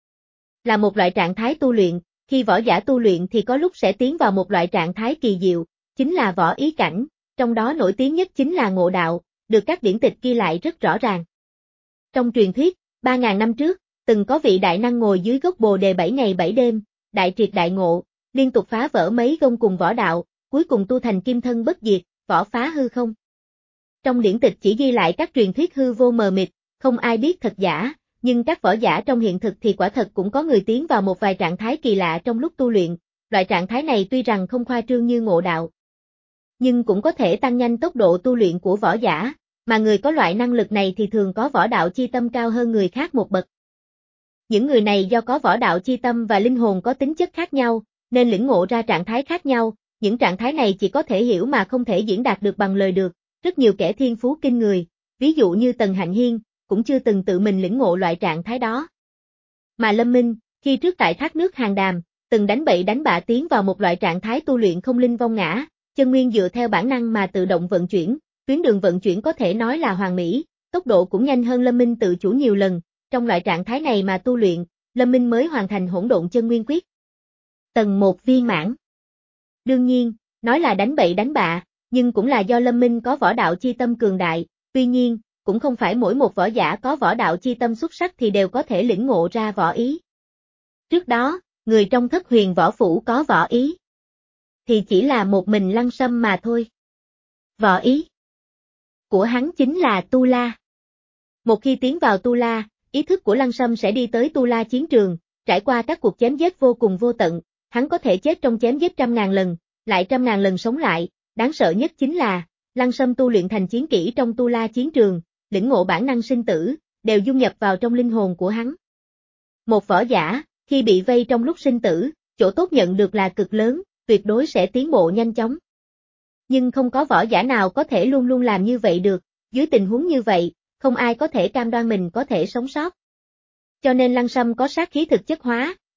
là một loại trạng thái tu luyện, khi võ giả tu luyện thì có lúc sẽ tiến vào một loại trạng thái kỳ diệu, chính là võ ý cảnh, trong đó nổi tiếng nhất chính là ngộ đạo, được các điển tịch ghi lại rất rõ ràng. Trong truyền thuyết, ba ngàn năm trước, từng có vị đại năng ngồi dưới gốc bồ đề bảy ngày bảy đêm, đại triệt đại ngộ, liên tục phá vỡ mấy gông cùng võ đạo, cuối cùng tu thành kim thân bất diệt, võ phá hư không. Trong điển tịch chỉ ghi lại các truyền thuyết hư vô mờ mịt, không ai biết thật giả, nhưng các võ giả trong hiện thực thì quả thật cũng có người tiến vào một vài trạng thái kỳ lạ trong lúc tu luyện, loại trạng thái này tuy rằng không khoa trương như ngộ đạo, nhưng cũng có thể tăng nhanh tốc độ tu luyện của võ giả, mà người có loại năng lực này thì thường có võ đạo chi tâm cao hơn người khác một bậc. Những người này do có võ đạo chi tâm và linh hồn có tính chất khác nhau, nên lĩnh ngộ ra trạng thái khác nhau, những trạng thái này chỉ có thể hiểu mà không thể diễn đạt được bằng lời được, rất nhiều kẻ thiên phú kinh người, ví dụ như Tần Hạnh Hiên, cũng chưa từng tự mình lĩnh ngộ loại trạng thái đó. Mà Lâm Minh, khi trước tại thác nước Hàng Đàm, từng đánh bậy đánh bạ tiến vào một loại trạng thái tu luyện không linh vong ngã, chân nguyên dựa theo bản năng mà tự động vận chuyển, tuyến đường vận chuyển có thể nói là hoàn mỹ, tốc độ cũng nhanh hơn Lâm Minh tự chủ nhiều lần, trong loại trạng thái này mà tu luyện, Lâm Minh mới hoàn thành hỗn độn chân nguyên quyết. Tầng một viên mãn. Đương nhiên, nói là đánh bậy đánh bạ, nhưng cũng là do Lâm Minh có võ đạo chi tâm cường đại, tuy nhiên, cũng không phải mỗi một võ giả có võ đạo chi tâm xuất sắc thì đều có thể lĩnh ngộ ra võ ý. Trước đó, người trong Thất Huyền Võ Phủ có võ ý, thì chỉ là một mình Lăng Sâm mà thôi. Võ ý của hắn chính là tu la. Một khi tiến vào tu la, ý thức của Lăng Sâm sẽ đi tới tu la chiến trường, trải qua các cuộc chém giết vô cùng vô tận, hắn có thể chết trong chém giết trăm ngàn lần, lại trăm ngàn lần sống lại, đáng sợ nhất chính là, Lăng Sâm tu luyện thành chiến kỹ trong tu la chiến trường, lĩnh ngộ bản năng sinh tử, đều dung nhập vào trong linh hồn của hắn. Một võ giả, khi bị vây trong lúc sinh tử, chỗ tốt nhận được là cực lớn, tuyệt đối sẽ tiến bộ nhanh chóng. Nhưng không có võ giả nào có thể luôn luôn làm như vậy được, dưới tình huống như vậy, không ai có thể cam đoan mình có thể sống sót. Cho nên Lăng Sâm có sát khí thực chất hóa,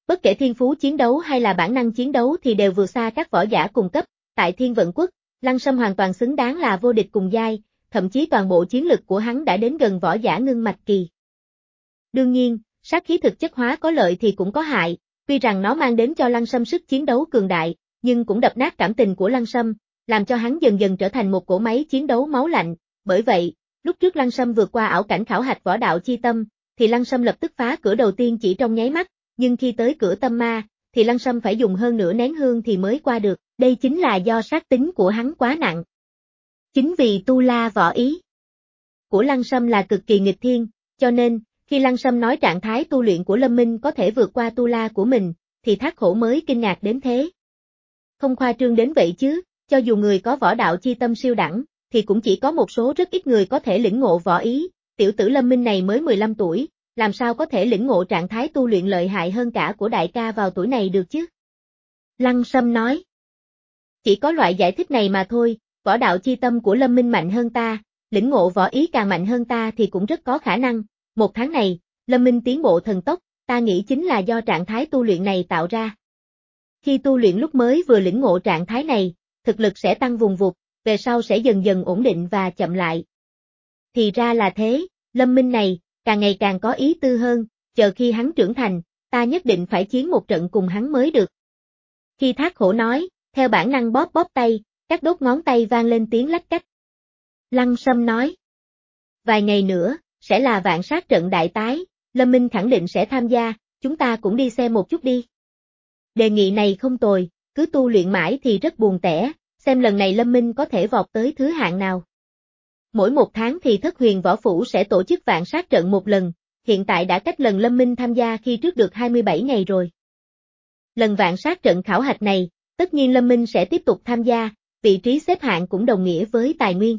Bất kể thiên phú chiến đấu hay là bản năng chiến đấu thì đều vượt xa các võ giả cùng cấp, tại Thiên Vận Quốc, Lăng Sâm hoàn toàn xứng đáng là vô địch cùng giai, thậm chí toàn bộ chiến lực của hắn đã đến gần võ giả ngưng mạch kỳ. Đương nhiên, sát khí thực chất hóa có lợi thì cũng có hại, tuy rằng nó mang đến cho Lăng Sâm sức chiến đấu cường đại, nhưng cũng đập nát cảm tình của Lăng Sâm, làm cho hắn dần dần trở thành một cỗ máy chiến đấu máu lạnh, bởi vậy, lúc trước Lăng Sâm vượt qua ảo cảnh khảo hạch võ đạo chi tâm, thì Lăng Sâm lập tức phá cửa đầu tiên chỉ trong nháy mắt, nhưng khi tới cửa tâm ma, thì Lăng Sâm phải dùng hơn nửa nén hương thì mới qua được, đây chính là do sát tính của hắn quá nặng. Chính vì tu la võ ý của Lăng Sâm là cực kỳ nghịch thiên, cho nên, khi Lăng Sâm nói trạng thái tu luyện của Lâm Minh có thể vượt qua tu la của mình, thì Thác Hổ mới kinh ngạc đến thế. Không khoa trương đến vậy chứ, cho dù người có võ đạo chi tâm siêu đẳng, thì cũng chỉ có một số rất ít người có thể lĩnh ngộ võ ý, tiểu tử Lâm Minh này mới mười lăm tuổi, làm sao có thể lĩnh ngộ trạng thái tu luyện lợi hại hơn cả của đại ca vào tuổi này được chứ? Lăng Sâm nói. Chỉ có loại giải thích này mà thôi, võ đạo chi tâm của Lâm Minh mạnh hơn ta, lĩnh ngộ võ ý càng mạnh hơn ta thì cũng rất có khả năng, một tháng này, Lâm Minh tiến bộ thần tốc, ta nghĩ chính là do trạng thái tu luyện này tạo ra. Khi tu luyện lúc mới vừa lĩnh ngộ trạng thái này, thực lực sẽ tăng vùng vụt, về sau sẽ dần dần ổn định và chậm lại. Thì ra là thế, Lâm Minh này, càng ngày càng có ý tư hơn, chờ khi hắn trưởng thành, ta nhất định phải chiến một trận cùng hắn mới được. Khi Thác Hổ nói, theo bản năng bóp bóp tay, các đốt ngón tay vang lên tiếng lách cách. Lăng Sâm nói, vài ngày nữa, sẽ là vạn sát trận đại tái, Lâm Minh khẳng định sẽ tham gia, chúng ta cũng đi xem một chút đi. Đề nghị này không tồi, cứ tu luyện mãi thì rất buồn tẻ, xem lần này Lâm Minh có thể vọt tới thứ hạng nào. Mỗi một tháng thì Thất Huyền Võ Phủ sẽ tổ chức vạn sát trận một lần, hiện tại đã cách lần Lâm Minh tham gia khi trước được hai mươi bảy ngày rồi. Lần vạn sát trận khảo hạch này, tất nhiên Lâm Minh sẽ tiếp tục tham gia, vị trí xếp hạng cũng đồng nghĩa với tài nguyên.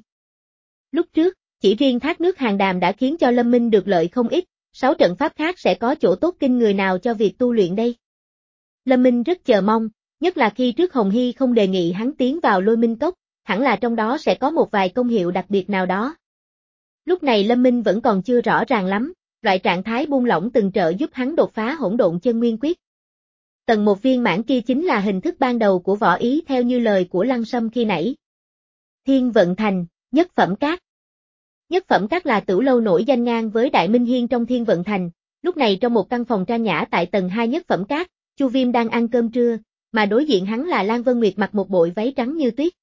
Lúc trước, chỉ riêng thác nước hàng đàm đã khiến cho Lâm Minh được lợi không ít, sáu trận pháp khác sẽ có chỗ tốt kinh người nào cho việc tu luyện đây. Lâm Minh rất chờ mong, nhất là khi trước Hồng Hy không đề nghị hắn tiến vào Lôi Minh Cốc, hẳn là trong đó sẽ có một vài công hiệu đặc biệt nào đó. Lúc này Lâm Minh vẫn còn chưa rõ ràng lắm, loại trạng thái buông lỏng từng trợ giúp hắn đột phá hỗn độn chân nguyên quyết. Tầng một viên mãn kia chính là hình thức ban đầu của võ ý theo như lời của Lăng Sâm khi nãy. Thiên Vận Thành, nhất phẩm các. Nhất phẩm các là tửu lâu nổi danh ngang với Đại Minh Hiên trong Thiên Vận Thành, lúc này trong một căn phòng trang nhã tại tầng hai nhất phẩm các, Chu Viêm đang ăn cơm trưa, mà đối diện hắn là Lan Vân Nguyệt mặc một bộ váy trắng như tuyết.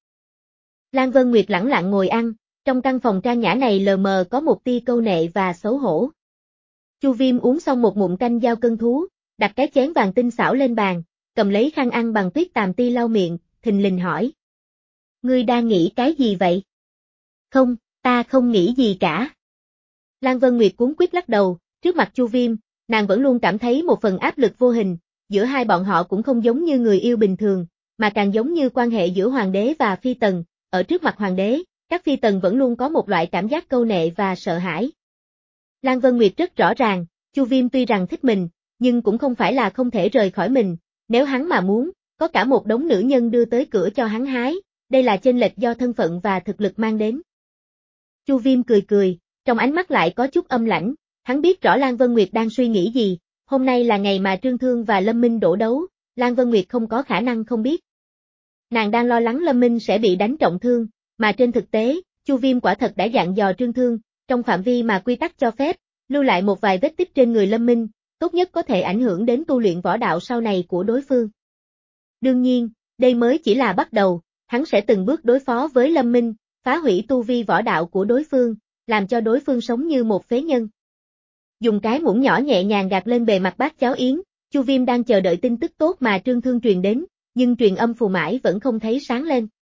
Lan Vân Nguyệt lẳng lặng ngồi ăn, trong căn phòng trang nhã này lờ mờ có một tia câu nệ và xấu hổ. Chu Viêm uống xong một ngụm canh dao cân thú, đặt cái chén vàng tinh xảo lên bàn, cầm lấy khăn ăn bằng tuyết tàm ti lau miệng, thình lình hỏi. Ngươi đang nghĩ cái gì vậy? Không, ta không nghĩ gì cả. Lan Vân Nguyệt cuống quýt lắc đầu, trước mặt Chu Viêm, nàng vẫn luôn cảm thấy một phần áp lực vô hình, giữa hai bọn họ cũng không giống như người yêu bình thường, mà càng giống như quan hệ giữa hoàng đế và phi tần, ở trước mặt hoàng đế, các phi tần vẫn luôn có một loại cảm giác câu nệ và sợ hãi. Lan Vân Nguyệt rất rõ ràng, Chu Viêm tuy rằng thích mình, nhưng cũng không phải là không thể rời khỏi mình, nếu hắn mà muốn, có cả một đống nữ nhân đưa tới cửa cho hắn hái, đây là chênh lệch do thân phận và thực lực mang đến. Chu Viêm cười cười, trong ánh mắt lại có chút âm lãnh, hắn biết rõ Lan Vân Nguyệt đang suy nghĩ gì, hôm nay là ngày mà Trương Thương và Lâm Minh đổ đấu, Lan Vân Nguyệt không có khả năng không biết. Nàng đang lo lắng Lâm Minh sẽ bị đánh trọng thương, mà trên thực tế, Chu Viêm quả thật đã dặn dò Trương Thương, trong phạm vi mà quy tắc cho phép, lưu lại một vài vết tích trên người Lâm Minh, tốt nhất có thể ảnh hưởng đến tu luyện võ đạo sau này của đối phương. Đương nhiên, đây mới chỉ là bắt đầu, hắn sẽ từng bước đối phó với Lâm Minh, phá hủy tu vi võ đạo của đối phương, làm cho đối phương sống như một phế nhân. Dùng cái muỗng nhỏ nhẹ nhàng gạt lên bề mặt bát cháo yến, Chu Viêm đang chờ đợi tin tức tốt mà Trương Thương truyền đến, nhưng truyền âm phù mãi vẫn không thấy sáng lên.